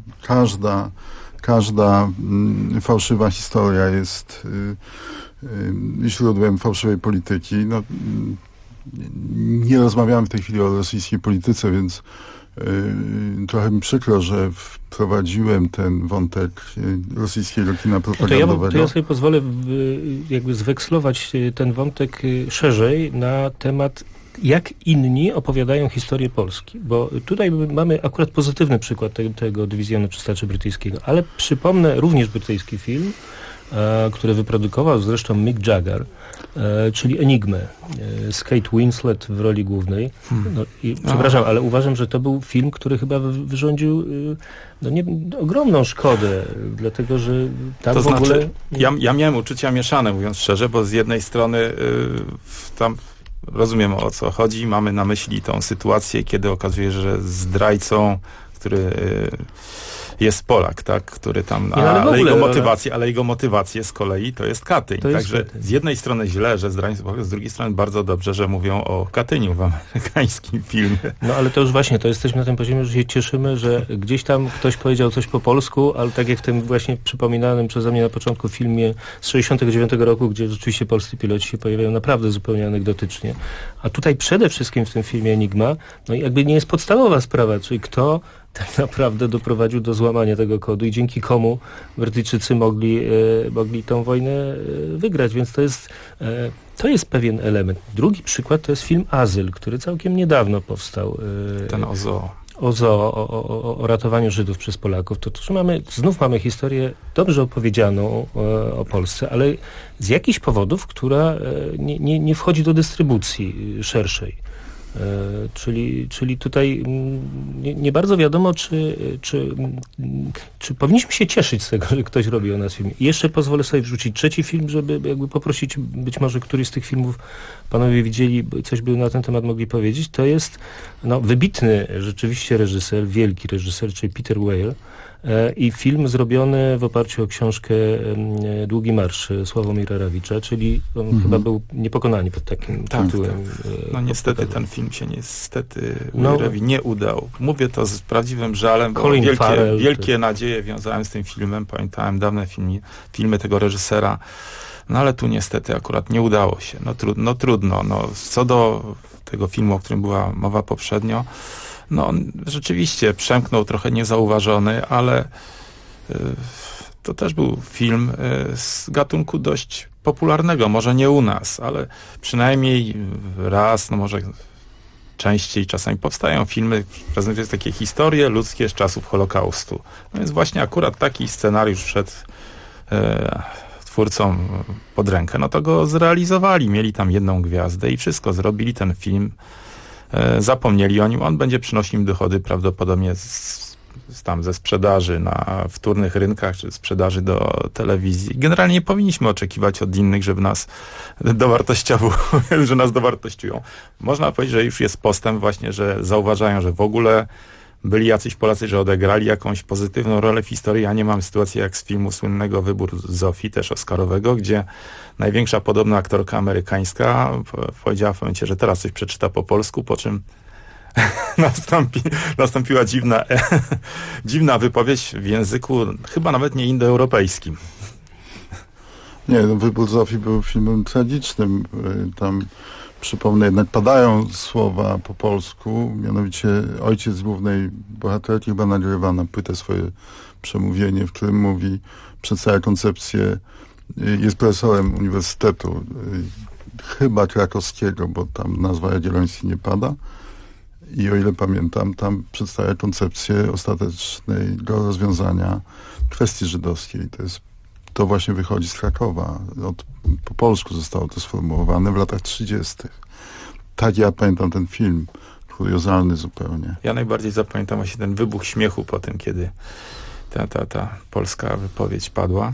każda fałszywa historia jest źródłem fałszywej polityki. No, nie rozmawiamy w tej chwili o rosyjskiej polityce, więc trochę mi przykro, że wprowadziłem ten wątek rosyjskiego kina propagandowego. To ja sobie pozwolę jakby zwekslować ten wątek szerzej na temat, jak inni opowiadają historię Polski. Bo tutaj mamy akurat pozytywny przykład tego dywizjonu 303 brytyjskiego, ale przypomnę również brytyjski film, który wyprodukował zresztą Mick Jagger, czyli Enigmę, z Kate Winslet w roli głównej. Przepraszam, ale uważam, że to był film, który chyba wyrządził ogromną szkodę, dlatego że tam to w ogóle... znaczy, ja miałem uczucia mieszane, mówiąc szczerze, bo z jednej strony tam rozumiem, o co chodzi. Mamy na myśli tą sytuację, kiedy okazuje się, że zdrajcą, który jest Polak, tak, który tam, ale jego motywację z kolei to jest Katyń. Także z jednej strony źle, że zdrajcą, z drugiej strony bardzo dobrze, że mówią o Katyniu w amerykańskim filmie. No ale to już właśnie, to jesteśmy na tym poziomie, że się cieszymy, że gdzieś tam ktoś powiedział coś po polsku, ale tak jak w tym właśnie przypominanym przeze mnie na początku filmie z 69 roku, gdzie rzeczywiście polscy piloci się pojawiają naprawdę zupełnie anegdotycznie. A tutaj przede wszystkim w tym filmie Enigma, no jakby nie jest podstawowa sprawa, czyli kto tak naprawdę doprowadził do złamania tego kodu i dzięki komu Brytyjczycy mogli tą wojnę wygrać, więc to jest pewien element. Drugi przykład to jest film Azyl, który całkiem niedawno powstał. Ten o zoo. O ratowaniu Żydów przez Polaków. To znów mamy historię dobrze opowiedzianą o Polsce, ale z jakichś powodów, która nie wchodzi do dystrybucji szerszej. Czyli tutaj nie bardzo wiadomo, czy powinniśmy się cieszyć z tego, że ktoś robi o nas film. I jeszcze pozwolę sobie wrzucić trzeci film, żeby jakby poprosić, być może któryś z tych filmów panowie widzieli, coś by na ten temat mogli powiedzieć. To jest wybitny rzeczywiście reżyser, wielki reżyser, czyli Peter Weir. I film zrobiony w oparciu o książkę Długi Marsz Sławomira Rawicza, czyli on chyba był Niepokonani pod takim tytułem. No niestety ten film się Weirowi nie udał. Mówię to z prawdziwym żalem, bo wielkie nadzieje wiązałem z tym filmem. Pamiętałem dawne filmy tego reżysera. No ale tu niestety akurat nie udało się. Trudno. Co do tego filmu, o którym była mowa poprzednio, on rzeczywiście przemknął trochę niezauważony, ale to też był film z gatunku dość popularnego, może nie u nas, ale przynajmniej raz, może częściej czasami powstają filmy prezentujące takie historie ludzkie z czasów Holokaustu. No więc właśnie akurat taki scenariusz wszedł twórcom pod rękę, to go zrealizowali, mieli tam 1 gwiazdę i wszystko, zrobili ten film. Zapomnieli o nim. On będzie przynosił im dochody prawdopodobnie ze sprzedaży na wtórnych rynkach, czy sprzedaży do telewizji. Generalnie nie powinniśmy oczekiwać od innych, żeby nas dowartościują. Można powiedzieć, że już jest postęp właśnie, że zauważają, że w ogóle byli jacyś Polacy, że odegrali jakąś pozytywną rolę w historii. Ja nie mam sytuacji jak z filmu słynnego Wybór Zofii, też oscarowego, gdzie największa podobna aktorka amerykańska powiedziała w momencie, że teraz coś przeczyta po polsku, po czym nastąpiła dziwna wypowiedź w języku chyba nawet nie indoeuropejskim. Nie, no, Wybór Zofii był filmem tragicznym. Tam, przypomnę, jednak padają słowa po polsku, mianowicie ojciec głównej bohaterki chyba nagrywa na płytę swoje przemówienie, w którym mówi, przedstawia koncepcję, jest profesorem uniwersytetu, chyba krakowskiego, bo tam nazwa Jagielloński nie pada. I o ile pamiętam, tam przedstawia koncepcję ostatecznego rozwiązania kwestii żydowskiej. To właśnie wychodzi z Krakowa. Po polsku zostało to sformułowane w latach 30. Tak ja pamiętam ten film. Kuriozalny zupełnie. Ja najbardziej zapamiętam właśnie ten wybuch śmiechu po tym, kiedy ta polska wypowiedź padła.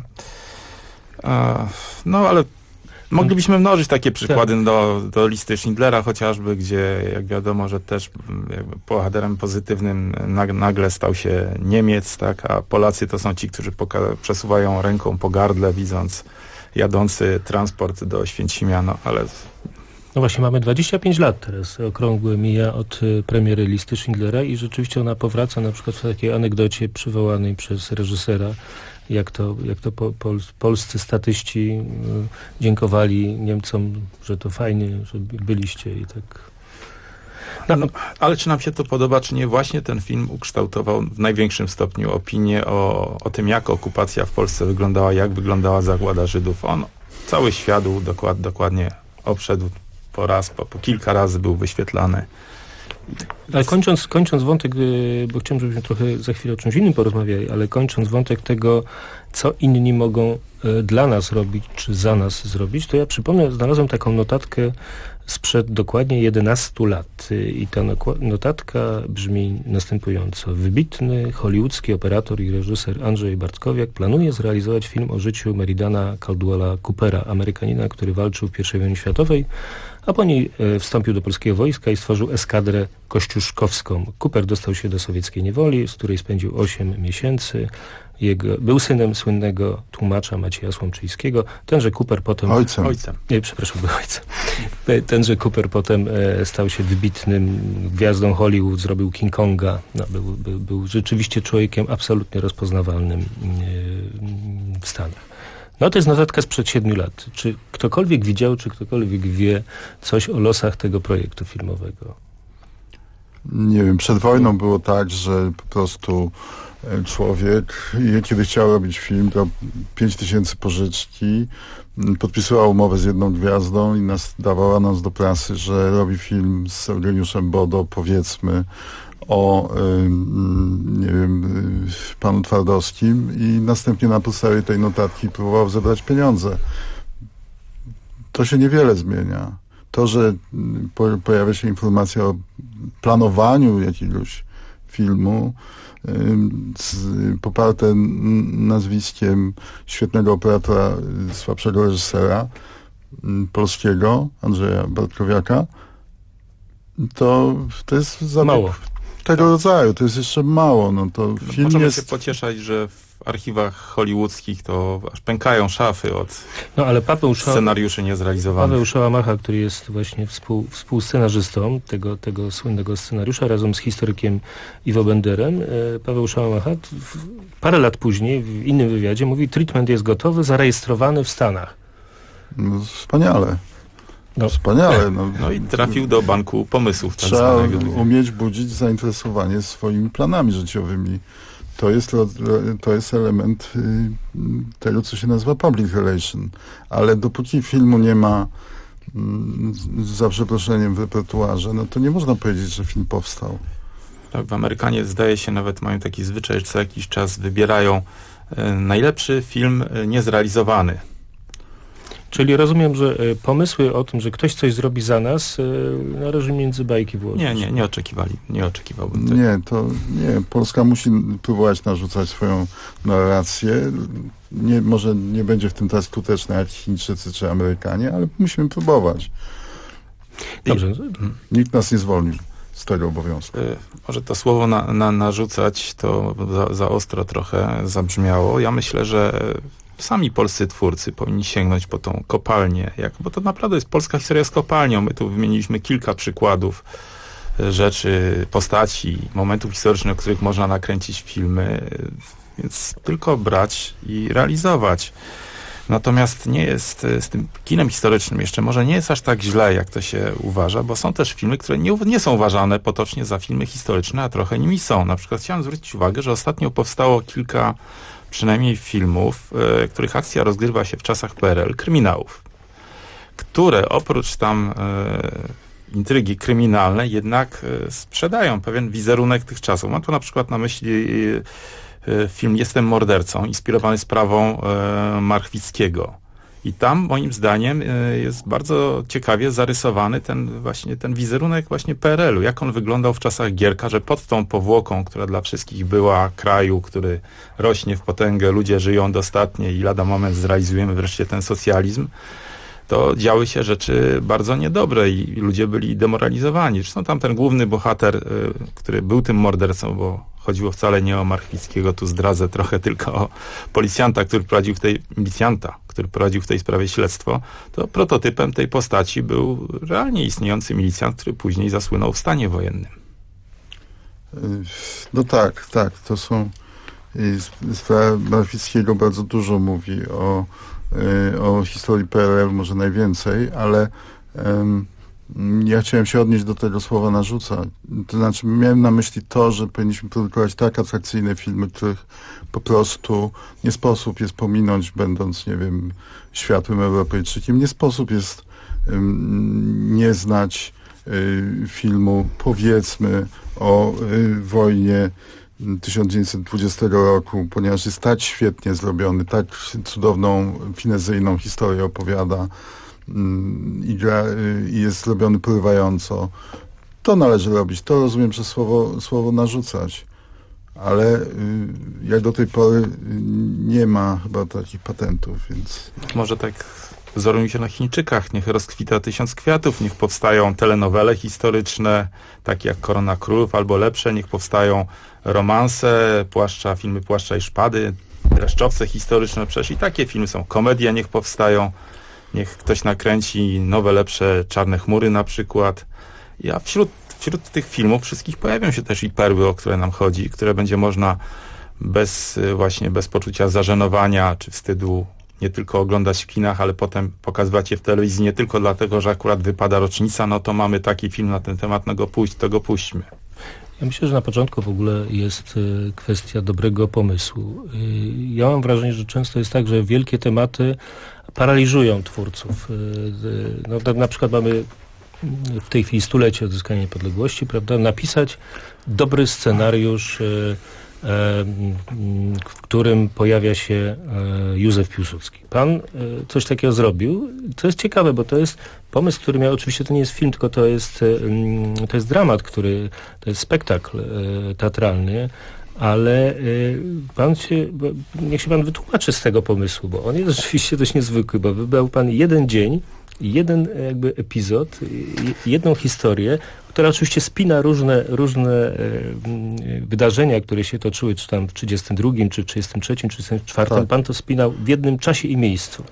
No ale moglibyśmy mnożyć takie przykłady do listy Schindlera chociażby, gdzie jak wiadomo, że też jakby bohaterem pozytywnym nagle stał się Niemiec, tak, a Polacy to są ci, którzy przesuwają ręką po gardle, widząc jadący transport do Święcimia, no ale... No właśnie, mamy 25 lat teraz, okrągłe mija od premiery listy Schindlera i rzeczywiście ona powraca na przykład w takiej anegdocie przywołanej przez reżysera, jak to polscy statyści dziękowali Niemcom, że to fajnie, że byliście i tak. No, ale czy nam się to podoba, czy nie? Właśnie ten film ukształtował w największym stopniu opinię o tym, jak okupacja w Polsce wyglądała, jak wyglądała zagłada Żydów. On cały świat dokładnie obszedł po kilka razy był wyświetlany. Ale kończąc wątek, bo chciałem, żebyśmy trochę za chwilę o czymś innym porozmawiali, ale kończąc wątek tego, co inni mogą dla nas robić, czy za nas zrobić, to ja przypomnę, znalazłem taką notatkę sprzed dokładnie 11 lat i ta notatka brzmi następująco. Wybitny hollywoodzki operator i reżyser Andrzej Bartkowiak planuje zrealizować film o życiu Meridana Caldwella Coopera, Amerykanina, który walczył w I wojnie światowej, a po niej wstąpił do polskiego wojska i stworzył eskadrę kościuszkowską. Cooper dostał się do sowieckiej niewoli, z której spędził 8 miesięcy. Był synem słynnego tłumacza Macieja Słomczyńskiego. Tenże Cooper potem... Ojcem. Nie, przepraszam, był ojcem. Tenże Cooper potem stał się wybitnym gwiazdą Hollywood, zrobił King Konga. No, był rzeczywiście człowiekiem absolutnie rozpoznawalnym w Stanach. No to jest notatka sprzed 7 lat. Czy ktokolwiek widział, czy ktokolwiek wie coś o losach tego projektu filmowego? Nie wiem, przed wojną było tak, że po prostu człowiek, kiedy chciał robić film, to 5000 pożyczki, podpisywał umowę z jedną gwiazdą i dawał anons do prasy, że robi film z Eugeniuszem Bodo, powiedzmy, o nie wiem, panu Twardowskim i następnie na podstawie tej notatki próbował zebrać pieniądze. To się niewiele zmienia. To, że pojawia się informacja o planowaniu jakiegoś filmu poparte nazwiskiem świetnego operatora, słabszego reżysera polskiego, Andrzeja Bartkowiaka, to jest mało. Tego rodzaju, to jest jeszcze mało. No to film możemy się pocieszać, że w archiwach hollywoodzkich to aż pękają szafy od scenariuszy niezrealizowanych. Paweł Szałamacha, który jest właśnie współscenarzystą tego słynnego scenariusza razem z historykiem Iwo Benderem. Paweł Szałamacha parę lat później w innym wywiadzie mówi, treatment jest gotowy, zarejestrowany w Stanach. No, wspaniale. Wspaniale. No i trafił do banku pomysłów. Trzeba umieć budzić zainteresowanie swoimi planami życiowymi. To jest element tego, co się nazywa public relation. Ale dopóki filmu nie ma za przeproszeniem w repertuarze, no to nie można powiedzieć, że film powstał. Tak, Amerykanie zdaje się nawet mają taki zwyczaj, że co jakiś czas wybierają najlepszy film niezrealizowany. Czyli rozumiem, że pomysły o tym, że ktoś coś zrobi za nas, należy między bajki włożyć. Nie oczekiwałbym tego. Nie. Polska musi próbować narzucać swoją narrację. Może nie będzie w tym tak skuteczna jak Chińczycy czy Amerykanie, ale musimy próbować. Dobrze. Nikt nas nie zwolnił z tego obowiązku. Może to słowo narzucać to za ostro trochę zabrzmiało. Ja myślę, że sami polscy twórcy powinni sięgnąć po tą kopalnię, bo to naprawdę jest polska historia z kopalnią. My tu wymieniliśmy kilka przykładów rzeczy, postaci, momentów historycznych, o których można nakręcić filmy, więc tylko brać i realizować. Natomiast nie jest z tym kinem historycznym jeszcze może nie jest aż tak źle, jak to się uważa, bo są też filmy, które nie są uważane potocznie za filmy historyczne, a trochę nimi są. Na przykład chciałem zwrócić uwagę, że ostatnio powstało kilka przynajmniej filmów, których akcja rozgrywa się w czasach PRL, kryminałów, które oprócz tam intrygi kryminalne jednak sprzedają pewien wizerunek tych czasów. Mam tu na przykład na myśli film Jestem mordercą, inspirowany sprawą Marchwickiego. I tam moim zdaniem jest bardzo ciekawie zarysowany ten wizerunek właśnie PRL-u, jak on wyglądał w czasach Gierka, że pod tą powłoką, która dla wszystkich była kraju, który rośnie w potęgę, ludzie żyją dostatnie i lada moment zrealizujemy wreszcie ten socjalizm, to działy się rzeczy bardzo niedobre i ludzie byli demoralizowani. Zresztą tam ten główny bohater, który był tym mordercą, bo chodziło wcale nie o Marchwickiego, tu zdradzę trochę, tylko o milicjanta, który prowadził w tej sprawie śledztwo, to prototypem tej postaci był realnie istniejący milicjant, który później zasłynął w stanie wojennym. No tak, to są... Sprawa Marchwickiego bardzo dużo mówi o historii PRL, może najwięcej, ale ja chciałem się odnieść do tego słowa narzuca. To znaczy miałem na myśli to, że powinniśmy produkować tak atrakcyjne filmy, których po prostu nie sposób jest pominąć, będąc, nie wiem, światłym Europejczykiem. Nie sposób jest nie znać filmu, powiedzmy, o wojnie 1920 roku, ponieważ jest tak świetnie zrobiony, tak cudowną, finezyjną historię opowiada i jest zrobiony porywająco. To należy robić. To rozumiem przez słowo narzucać. Ale jak do tej pory nie ma chyba takich patentów, więc... Może tak wzorujmy się na Chińczykach. Niech rozkwita 1000 kwiatów, niech powstają telenowele historyczne, takie jak Korona Królów, albo lepsze, niech powstają romanse, filmy Płaszcza i Szpady, dreszczowce historyczne, przecież i takie filmy są. Komedie niech powstają, niech ktoś nakręci nowe, lepsze Czarne chmury na przykład. A wśród tych filmów wszystkich pojawią się też i perły, o które nam chodzi, które będzie można bez poczucia zażenowania czy wstydu nie tylko oglądać w kinach, ale potem pokazywać je w telewizji nie tylko dlatego, że akurat wypada rocznica, no to mamy taki film na ten temat, no to go puśćmy. Ja myślę, że na początku w ogóle jest kwestia dobrego pomysłu. Ja mam wrażenie, że często jest tak, że wielkie tematy paraliżują twórców. No, na przykład mamy w tej chwili 100-lecie odzyskania niepodległości, prawda? Napisać dobry scenariusz, w którym pojawia się Józef Piłsudski. Pan coś takiego zrobił. To jest ciekawe, bo to jest pomysł, który miał, oczywiście to nie jest film, tylko to jest dramat, to jest spektakl teatralny, ale niech się pan wytłumaczy z tego pomysłu, bo on jest rzeczywiście dość niezwykły, bo wybrał pan jeden dzień, jeden jakby epizod, jedną historię, która oczywiście spina różne wydarzenia, które się toczyły, czy tam w 32, czy w 33, czy 34. Tak. Pan to spinał w jednym czasie i miejscu.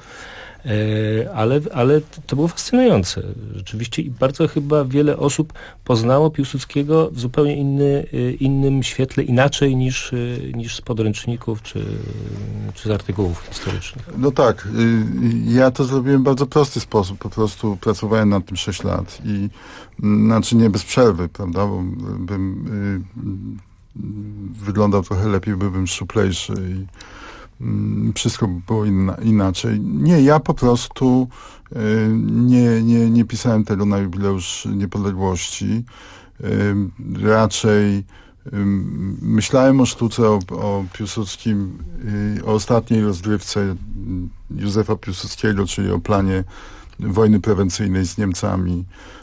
Ale to było fascynujące. Rzeczywiście i bardzo chyba wiele osób poznało Piłsudskiego w zupełnie innym świetle, inaczej niż z podręczników czy z artykułów historycznych. No tak. Ja to zrobiłem w bardzo prosty sposób. Po prostu pracowałem nad tym 6 lat i znaczy nie bez przerwy, prawda, bo bym wyglądał trochę lepiej, byłbym szczuplejszy i wszystko było inaczej. Nie, ja po prostu nie pisałem tego na jubileusz niepodległości. Raczej myślałem o sztuce, o Piłsudskim, o ostatniej rozgrywce Józefa Piłsudskiego, czyli o planie wojny prewencyjnej z Niemcami.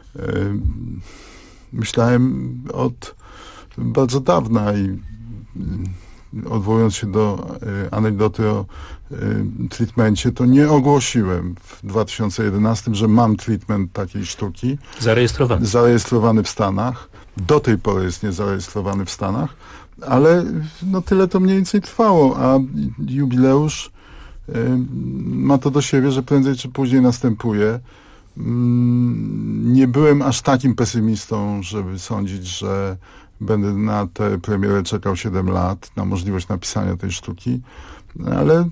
Myślałem od bardzo dawna i odwołując się do anegdoty o treatmencie, to nie ogłosiłem w 2011, że mam treatment takiej sztuki. Zarejestrowany w Stanach. Do tej pory jest niezarejestrowany w Stanach, ale no tyle to mniej więcej trwało, a jubileusz ma to do siebie, że prędzej czy później następuje. nie byłem aż takim pesymistą, żeby sądzić, że będę na tę premierę czekał 7 lat, na możliwość napisania tej sztuki, ale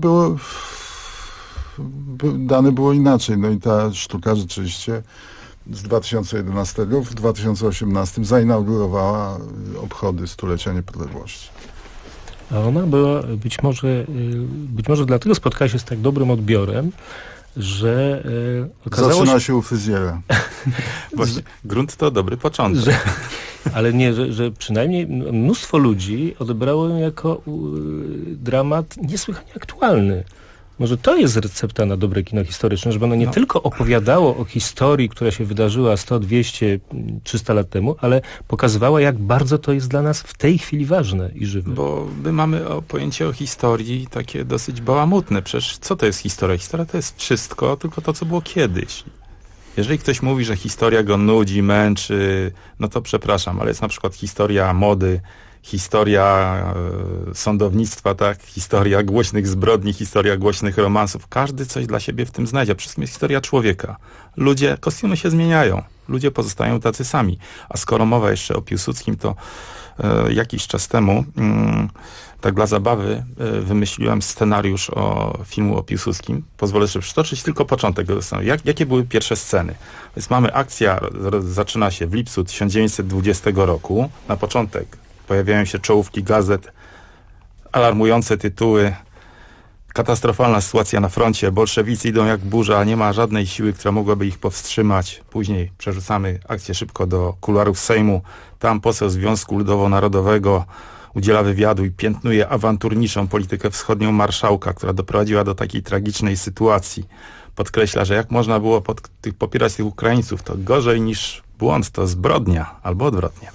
dane było inaczej. No i ta sztuka rzeczywiście z 2011 w 2018 zainaugurowała obchody stulecia niepodległości. A ona była być może dlatego spotkała się z tak dobrym odbiorem, że okazało się... Zaczyna się u fryzjera. Właśnie, grunt to dobry początek. Ale nie, że przynajmniej mnóstwo ludzi odebrało ją jako dramat niesłychanie aktualny. Może to jest recepta na dobre kino historyczne, żeby ono nie tylko opowiadało o historii, która się wydarzyła 100, 200, 300 lat temu, ale pokazywała, jak bardzo to jest dla nas w tej chwili ważne i żywe. Bo my mamy pojęcie o historii takie dosyć bałamutne. Przecież co to jest historia? Historia to jest wszystko, tylko to, co było kiedyś. Jeżeli ktoś mówi, że historia go nudzi, męczy, no to przepraszam, ale jest na przykład historia mody, historia sądownictwa, tak, historia głośnych zbrodni, historia głośnych romansów. Każdy coś dla siebie w tym znajdzie. Przede wszystkim jest historia człowieka. Kostiumy się zmieniają. Ludzie pozostają tacy sami. A skoro mowa jeszcze o Piłsudskim, to jakiś czas temu, tak dla zabawy, wymyśliłem scenariusz filmu o Piłsudskim. Pozwolę sobie przytoczyć tylko początek. Jakie były pierwsze sceny? Więc mamy akcja, zaczyna się w lipcu 1920 roku. Na początek pojawiają się czołówki gazet, alarmujące tytuły. Katastrofalna sytuacja na froncie. Bolszewicy idą jak burza, nie ma żadnej siły, która mogłaby ich powstrzymać. Później przerzucamy akcję szybko do kuluarów Sejmu. Tam poseł Związku Ludowo-Narodowego udziela wywiadu i piętnuje awanturniczą politykę wschodnią marszałka, która doprowadziła do takiej tragicznej sytuacji. Podkreśla, że jak można było popierać tych Ukraińców, to gorzej niż błąd, to zbrodnia, albo odwrotnie.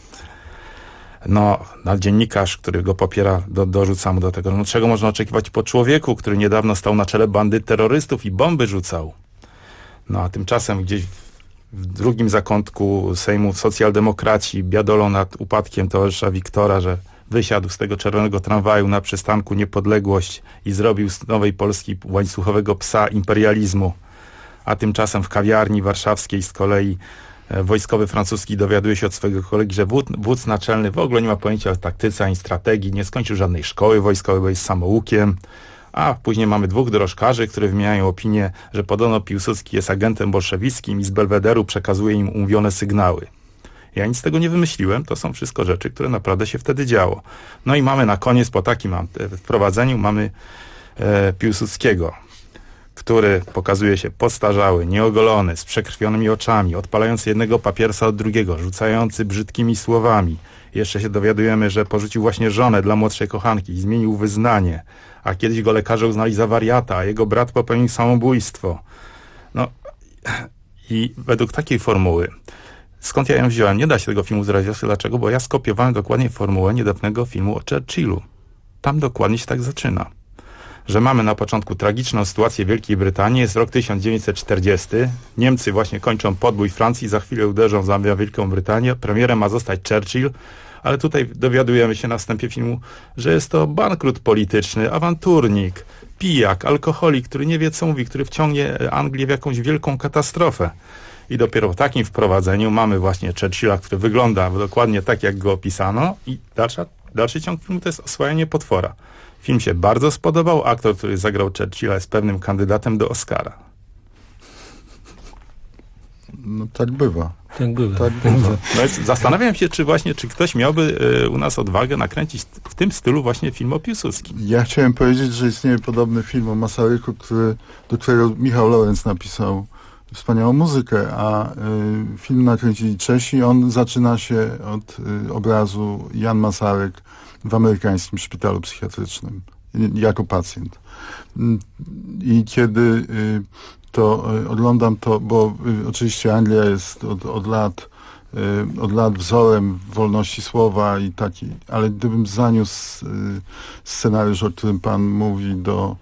Dziennikarz, który go popiera, dorzuca mu do tego, czego można oczekiwać po człowieku, który niedawno stał na czele bandy terrorystów i bomby rzucał. A tymczasem gdzieś w drugim zakątku Sejmu socjaldemokraci biadolą nad upadkiem towarzysza Wiktora, że wysiadł z tego czerwonego tramwaju na przystanku Niepodległość i zrobił z Nowej Polski łańcuchowego psa imperializmu. A tymczasem w kawiarni warszawskiej z kolei wojskowy francuski dowiaduje się od swojego kolegi, że wódz naczelny w ogóle nie ma pojęcia o taktyce ani strategii, nie skończył żadnej szkoły wojskowej, bo jest samoukiem. A później mamy 2 drożkarzy, które wymieniają opinię, że podobno Piłsudski jest agentem bolszewickim i z Belwederu przekazuje im umówione sygnały. Ja nic z tego nie wymyśliłem, to są wszystko rzeczy, które naprawdę się wtedy działo. I mamy na koniec, po takim wprowadzeniu, mamy Piłsudskiego, który pokazuje się podstarzały, nieogolony, z przekrwionymi oczami, odpalający jednego papierosa od drugiego, rzucający brzydkimi słowami. Jeszcze się dowiadujemy, że porzucił właśnie żonę dla młodszej kochanki i zmienił wyznanie, a kiedyś go lekarze uznali za wariata, a jego brat popełnił samobójstwo. I według takiej formuły, skąd ja ją wziąłem? Nie da się tego filmu zrealizować. Dlaczego? Bo ja skopiowałem dokładnie formułę niedawnego filmu o Churchillu. Tam dokładnie się tak zaczyna. Że mamy na początku tragiczną sytuację Wielkiej Brytanii, jest rok 1940, Niemcy właśnie kończą podbój Francji, za chwilę uderzą w Wielką Brytanię, premierem ma zostać Churchill, ale tutaj dowiadujemy się na wstępie filmu, że jest to bankrut polityczny, awanturnik, pijak, alkoholik, który nie wie co mówi, który wciągnie Anglię w jakąś wielką katastrofę. I dopiero w takim wprowadzeniu mamy właśnie Churchilla, który wygląda dokładnie tak, jak go opisano i dalszy ciąg filmu to jest oswajanie potwora. Film się bardzo spodobał. Aktor, który zagrał Churchilla, jest pewnym kandydatem do Oscara. Tak bywa. Tak bywa. Zastanawiam się, czy ktoś miałby u nas odwagę nakręcić w tym stylu właśnie film o Piłsudskim. Ja chciałem powiedzieć, że istnieje podobny film o Masaryku, do którego Michał Lorenz napisał wspaniałą muzykę, a film nakręcili Czesi. On zaczyna się od obrazu Jan Masaryk w amerykańskim szpitalu psychiatrycznym jako pacjent. I kiedy to oglądam to, bo oczywiście Anglia jest od lat wzorem wolności słowa i taki, ale gdybym zaniósł scenariusz, o którym pan mówi,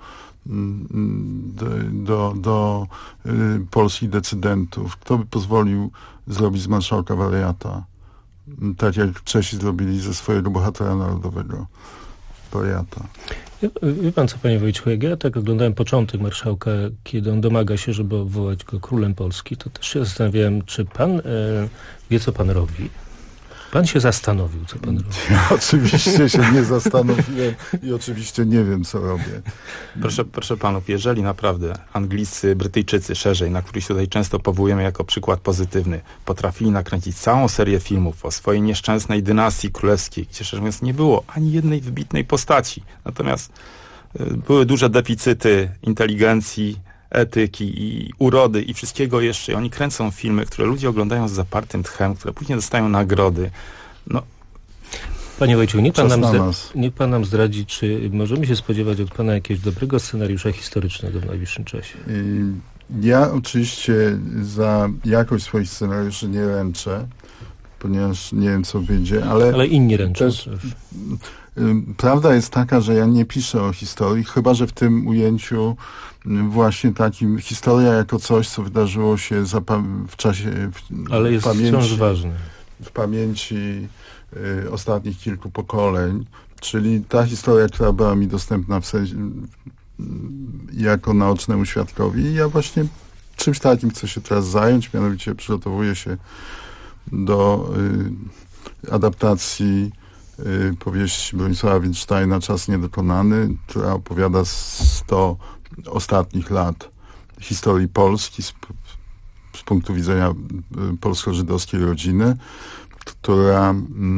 do polskich decydentów, kto by pozwolił zrobić z marszałka wariata, tak jak Czesi zrobili ze swojego bohatera narodowego wariata. Wie pan co, panie Wojciechu, jak ja tak oglądałem początek marszałka, kiedy on domaga się, żeby obwołać go królem Polski, to też się zastanawiałem, czy pan wie, co pan robi. Pan się zastanowił, co pan robi. Ja oczywiście się nie zastanowiłem i oczywiście nie wiem, co robię. Proszę panów, jeżeli naprawdę Anglicy, Brytyjczycy szerzej, na których się tutaj często powołujemy jako przykład pozytywny, potrafili nakręcić całą serię filmów o swojej nieszczęsnej dynastii królewskiej, gdzie szczerze mówiąc nie było ani jednej wybitnej postaci. Natomiast były duże deficyty inteligencji, etyki i urody i wszystkiego jeszcze. I oni kręcą filmy, które ludzie oglądają z zapartym tchem, które później dostają nagrody. No. Panie Wojciechu, niech pan nam zdradzi, czy możemy się spodziewać od pana jakiegoś dobrego scenariusza historycznego w najbliższym czasie? Ja oczywiście za jakość swoich scenariuszy nie ręczę, ponieważ nie wiem, co wyjdzie, ale inni ręczą też. Prawda jest taka, że ja nie piszę o historii, chyba że w tym ujęciu właśnie takim historia jako coś, co wydarzyło się w czasie ale jest wciąż ważne. W pamięci ostatnich kilku pokoleń, czyli ta historia, która była mi dostępna w sensie, jako naocznemu świadkowi. I ja właśnie czymś takim chcę się teraz zająć, mianowicie przygotowuję się do adaptacji powieści Bronisława Wildsteina Czas niedokonany, która opowiada 100 ostatnich lat historii Polski z punktu widzenia polsko-żydowskiej rodziny, która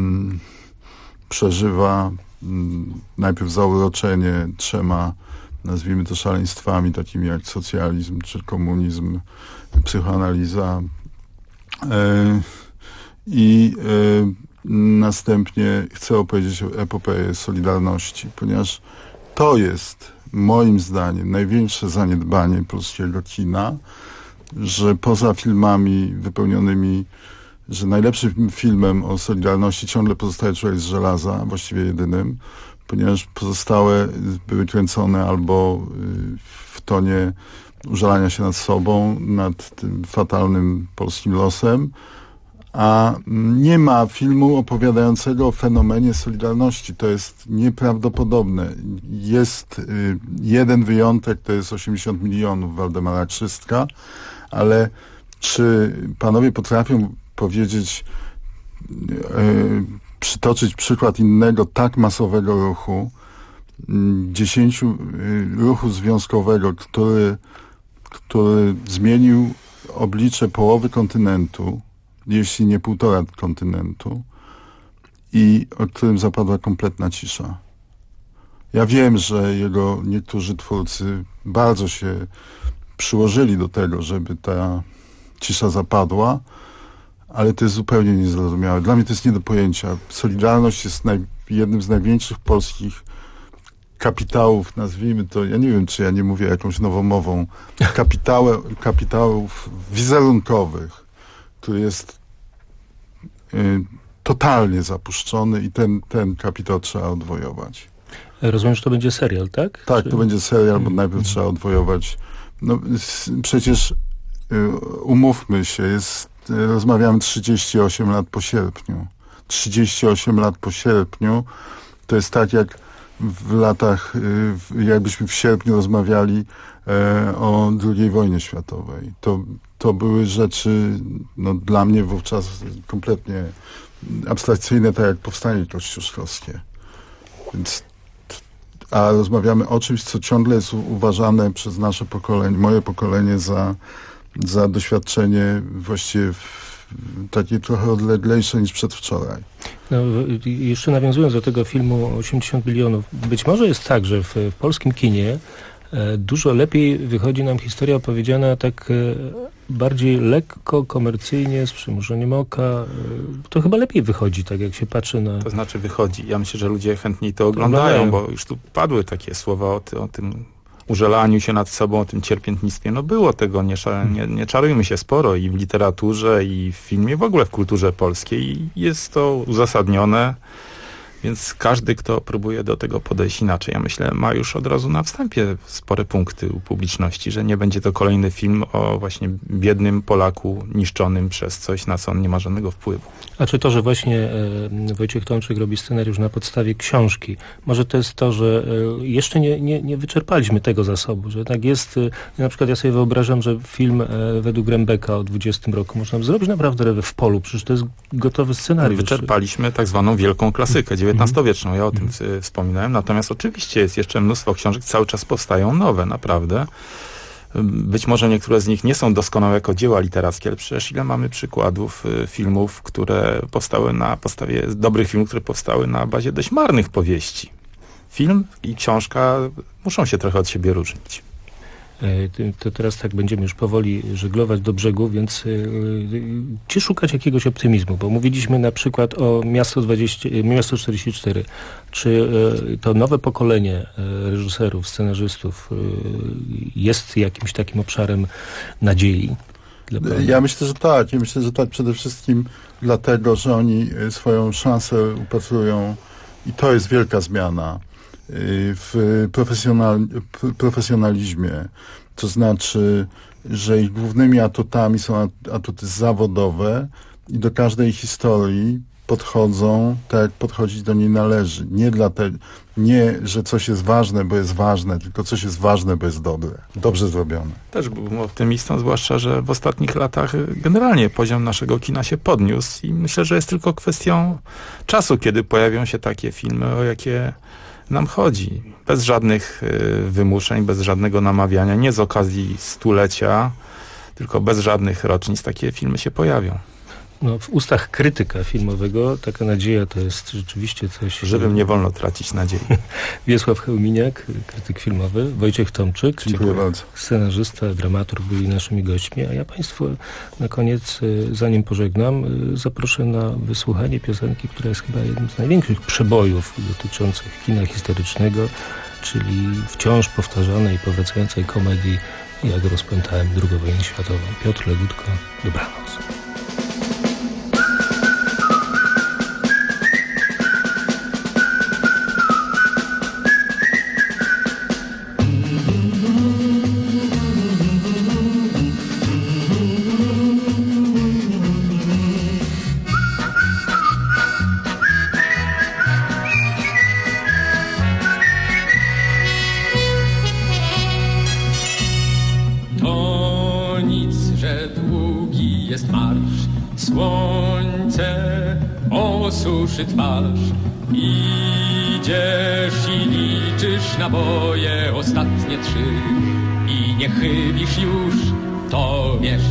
przeżywa najpierw zauroczenie 3, nazwijmy to, szaleństwami takimi jak socjalizm czy komunizm, psychoanaliza i następnie chcę opowiedzieć o epopeję Solidarności, ponieważ to jest moim zdaniem największe zaniedbanie polskiego kina, że poza filmami wypełnionymi, że najlepszym filmem o Solidarności ciągle pozostaje Człowiek z żelaza, właściwie jedynym, ponieważ pozostałe były kręcone albo w tonie użalania się nad sobą, nad tym fatalnym polskim losem, a nie ma filmu opowiadającego o fenomenie Solidarności. To jest nieprawdopodobne. Jest jeden wyjątek, to jest 80 milionów Waldemara Krzystka, ale czy panowie potrafią powiedzieć, przytoczyć przykład innego tak masowego ruchu, 10 ruchu związkowego, który zmienił oblicze połowy kontynentu, jeśli nie 1,5 kontynentu, i o którym zapadła kompletna cisza. Ja wiem, że jego niektórzy twórcy bardzo się przyłożyli do tego, żeby ta cisza zapadła, ale to jest zupełnie niezrozumiałe. Dla mnie to jest nie do pojęcia. Solidarność jest jednym z największych polskich kapitałów, nazwijmy to, ja nie wiem, czy ja nie mówię jakąś nowomową, kapitałów wizerunkowych, który jest totalnie zapuszczony i ten kapitał trzeba odwojować. Rozumiem, że to będzie serial, tak? Tak, to będzie serial, bo najpierw trzeba odwojować. No, przecież umówmy się, rozmawiamy 38 lat po sierpniu. 38 lat po sierpniu to jest tak, jak w latach, jakbyśmy w sierpniu rozmawiali o II wojnie światowej. To były rzeczy, no, dla mnie wówczas kompletnie abstrakcyjne, tak jak powstanie kościuszkowskie. Więc, a rozmawiamy o czymś, co ciągle jest uważane przez nasze pokolenie, moje pokolenie za doświadczenie właściwie takie trochę odleglejsze niż przedwczoraj. No, jeszcze nawiązując do tego filmu 80 milionów, być może jest tak, że w polskim kinie dużo lepiej wychodzi nam historia opowiedziana tak bardziej lekko, komercyjnie, z przymrużeniem oka. To chyba lepiej wychodzi, tak jak się patrzy na... To znaczy wychodzi. Ja myślę, że ludzie chętniej to oglądają, bo już tu padły takie słowa o tym użalaniu się nad sobą, o tym cierpiętnictwie. No było tego, nie czarujmy się, sporo i w literaturze, i w filmie, w ogóle w kulturze polskiej. Jest to uzasadnione. Więc każdy, kto próbuje do tego podejść inaczej, ja myślę, ma już od razu na wstępie spore punkty u publiczności, że nie będzie to kolejny film o właśnie biednym Polaku niszczonym przez coś, na co on nie ma żadnego wpływu. A czy to, że właśnie Wojciech Tomczyk robi scenariusz na podstawie książki, może to jest to, że jeszcze nie wyczerpaliśmy tego zasobu, że tak jest, na przykład ja sobie wyobrażam, że film według Rembeka o 20 roku można zrobić naprawdę w polu, przecież to jest gotowy scenariusz. Wyczerpaliśmy tak zwaną wielką klasykę XIX-wieczną, ja o tym wspominałem, natomiast oczywiście jest jeszcze mnóstwo książek, cały czas powstają nowe, naprawdę. Być może niektóre z nich nie są doskonałe jako dzieła literackie, ale przecież ile mamy przykładów filmów, które powstały na podstawie, dobrych filmów, które powstały na bazie dość marnych powieści. Film i książka muszą się trochę od siebie różnić. To teraz tak będziemy już powoli żeglować do brzegu, więc gdzie szukać jakiegoś optymizmu? Bo mówiliśmy na przykład o Miasto 44. Czy to nowe pokolenie reżyserów, scenarzystów jest jakimś takim obszarem nadziei? Ja myślę, że tak. Ja myślę, że tak przede wszystkim dlatego, że oni swoją szansę upatrują i to jest wielka zmiana w profesjonalizmie. To znaczy, że ich głównymi atutami są atuty zawodowe i do każdej historii podchodzą tak, jak podchodzić do niej należy. Nie, że coś jest ważne, bo jest ważne, tylko coś jest ważne, bo jest dobre. Dobrze zrobione. Też byłem optymistą, zwłaszcza, że w ostatnich latach generalnie poziom naszego kina się podniósł i myślę, że jest tylko kwestią czasu, kiedy pojawią się takie filmy, o jakie nam chodzi. Bez żadnych wymuszeń, bez żadnego namawiania, nie z okazji stulecia, tylko bez żadnych rocznic takie filmy się pojawią. No, w ustach krytyka filmowego taka nadzieja to jest rzeczywiście coś... Żebym nie wolno tracić nadziei. Wiesław Chełminiak, krytyk filmowy, Wojciech Tomczyk, scenarzysta, dramaturg byli naszymi gośćmi, a ja Państwu na koniec, zanim pożegnam, zaproszę na wysłuchanie piosenki, która jest chyba jednym z największych przebojów dotyczących kina historycznego, czyli wciąż powtarzanej i powracającej komedii Jak rozpętałem II wojnę światową. Piotr Legutko, dobranoc. Suszy twarz. Idziesz i liczysz naboje ostatnie 3 i nie chybisz już, to wiesz.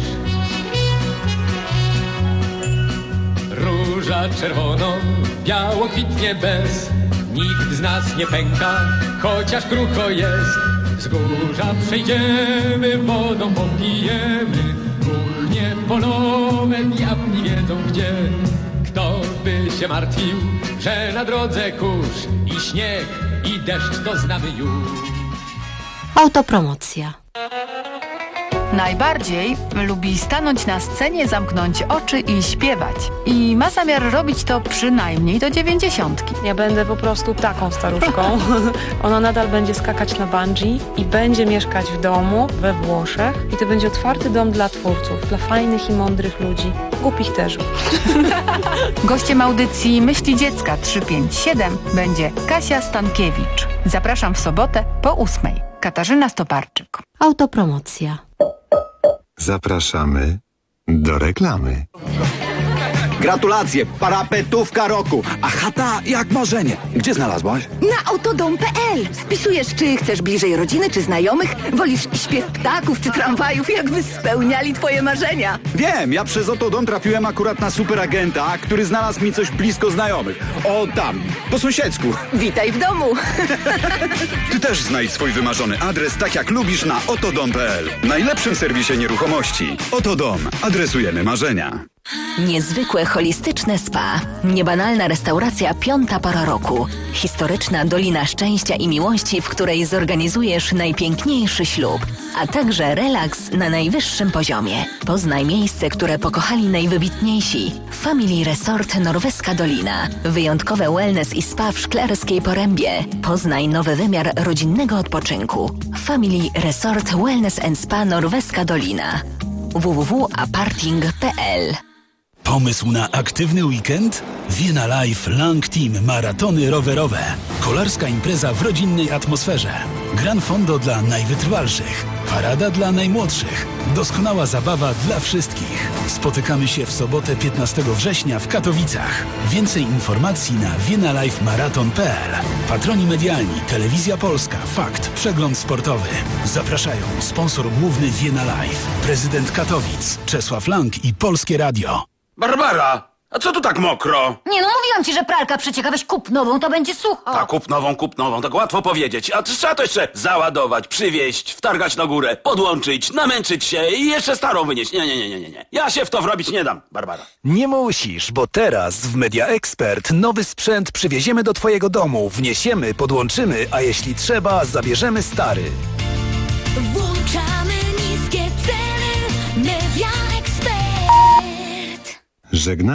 Róża czerwono, biało kwitnie bez, nikt z nas nie pęka, chociaż krucho jest. Wzgórza przejdziemy, wodą popijemy, kuchnie polowe, diabli wiedzą gdzie. Kto by się martwił, że na drodze kurz i śnieg i deszcz to znamy już. Autopromocja. Najbardziej lubi stanąć na scenie, zamknąć oczy i śpiewać. I ma zamiar robić to przynajmniej do 90. Ja będę po prostu taką staruszką. Ona nadal będzie skakać na bungee i będzie mieszkać w domu we Włoszech. I to będzie otwarty dom dla twórców, dla fajnych i mądrych ludzi. Głupich też. Gościem audycji Myśli Dziecka 357 będzie Kasia Stankiewicz. Zapraszam w sobotę po 8:00. Katarzyna Stoparczyk. Autopromocja. Zapraszamy do reklamy. Gratulacje, parapetówka roku, a chata jak marzenie. Gdzie znalazłaś? Na autodom.pl. Wpisujesz, czy chcesz bliżej rodziny, czy znajomych, wolisz śpiew ptaków, czy tramwajów, jakby spełniali twoje marzenia. Wiem, ja przez Autodom trafiłem akurat na superagenta, który znalazł mi coś blisko znajomych. O tam, po sąsiedzku. Witaj w domu. Ty też znajdź swój wymarzony adres tak jak lubisz na autodom.pl. Najlepszym serwisie nieruchomości. Autodom. Adresujemy marzenia. Niezwykłe holistyczne spa. Niebanalna restauracja 5. pora roku. Historyczna Dolina Szczęścia i Miłości, w której zorganizujesz najpiękniejszy ślub, a także relaks na najwyższym poziomie. Poznaj miejsce, które pokochali najwybitniejsi. Family Resort Norweska Dolina. Wyjątkowe wellness i spa w Szklarskiej Porębie. Poznaj nowy wymiar rodzinnego odpoczynku. Family Resort Wellness and Spa Norweska Dolina. www.aparting.pl. Pomysł na aktywny weekend? Vienna Life Lang Team Maratony rowerowe. Kolarska impreza w rodzinnej atmosferze. Gran fondo dla najwytrwalszych. Parada dla najmłodszych. Doskonała zabawa dla wszystkich. Spotykamy się w sobotę 15 września w Katowicach. Więcej informacji na viennalifemarathon.pl. Patroni medialni Telewizja Polska, Fakt, Przegląd Sportowy. Zapraszają sponsor główny Vienna Life, prezydent Katowic, Czesław Lang i Polskie Radio. Barbara, a co tu tak mokro? Nie no, mówiłam ci, że pralka przecieka, weź kup nową, to będzie sucho. Tak, kup nową, tak łatwo powiedzieć. A trzeba to jeszcze załadować, przywieźć, wtargać na górę, podłączyć, namęczyć się i jeszcze starą wynieść. Nie. Ja się w to wrobić nie dam, Barbara. Nie musisz, bo teraz w Media Expert nowy sprzęt przywieziemy do twojego domu, wniesiemy, podłączymy, a jeśli trzeba, zabierzemy stary. Włączamy niskie ceny. Media Expert. Żegnamy.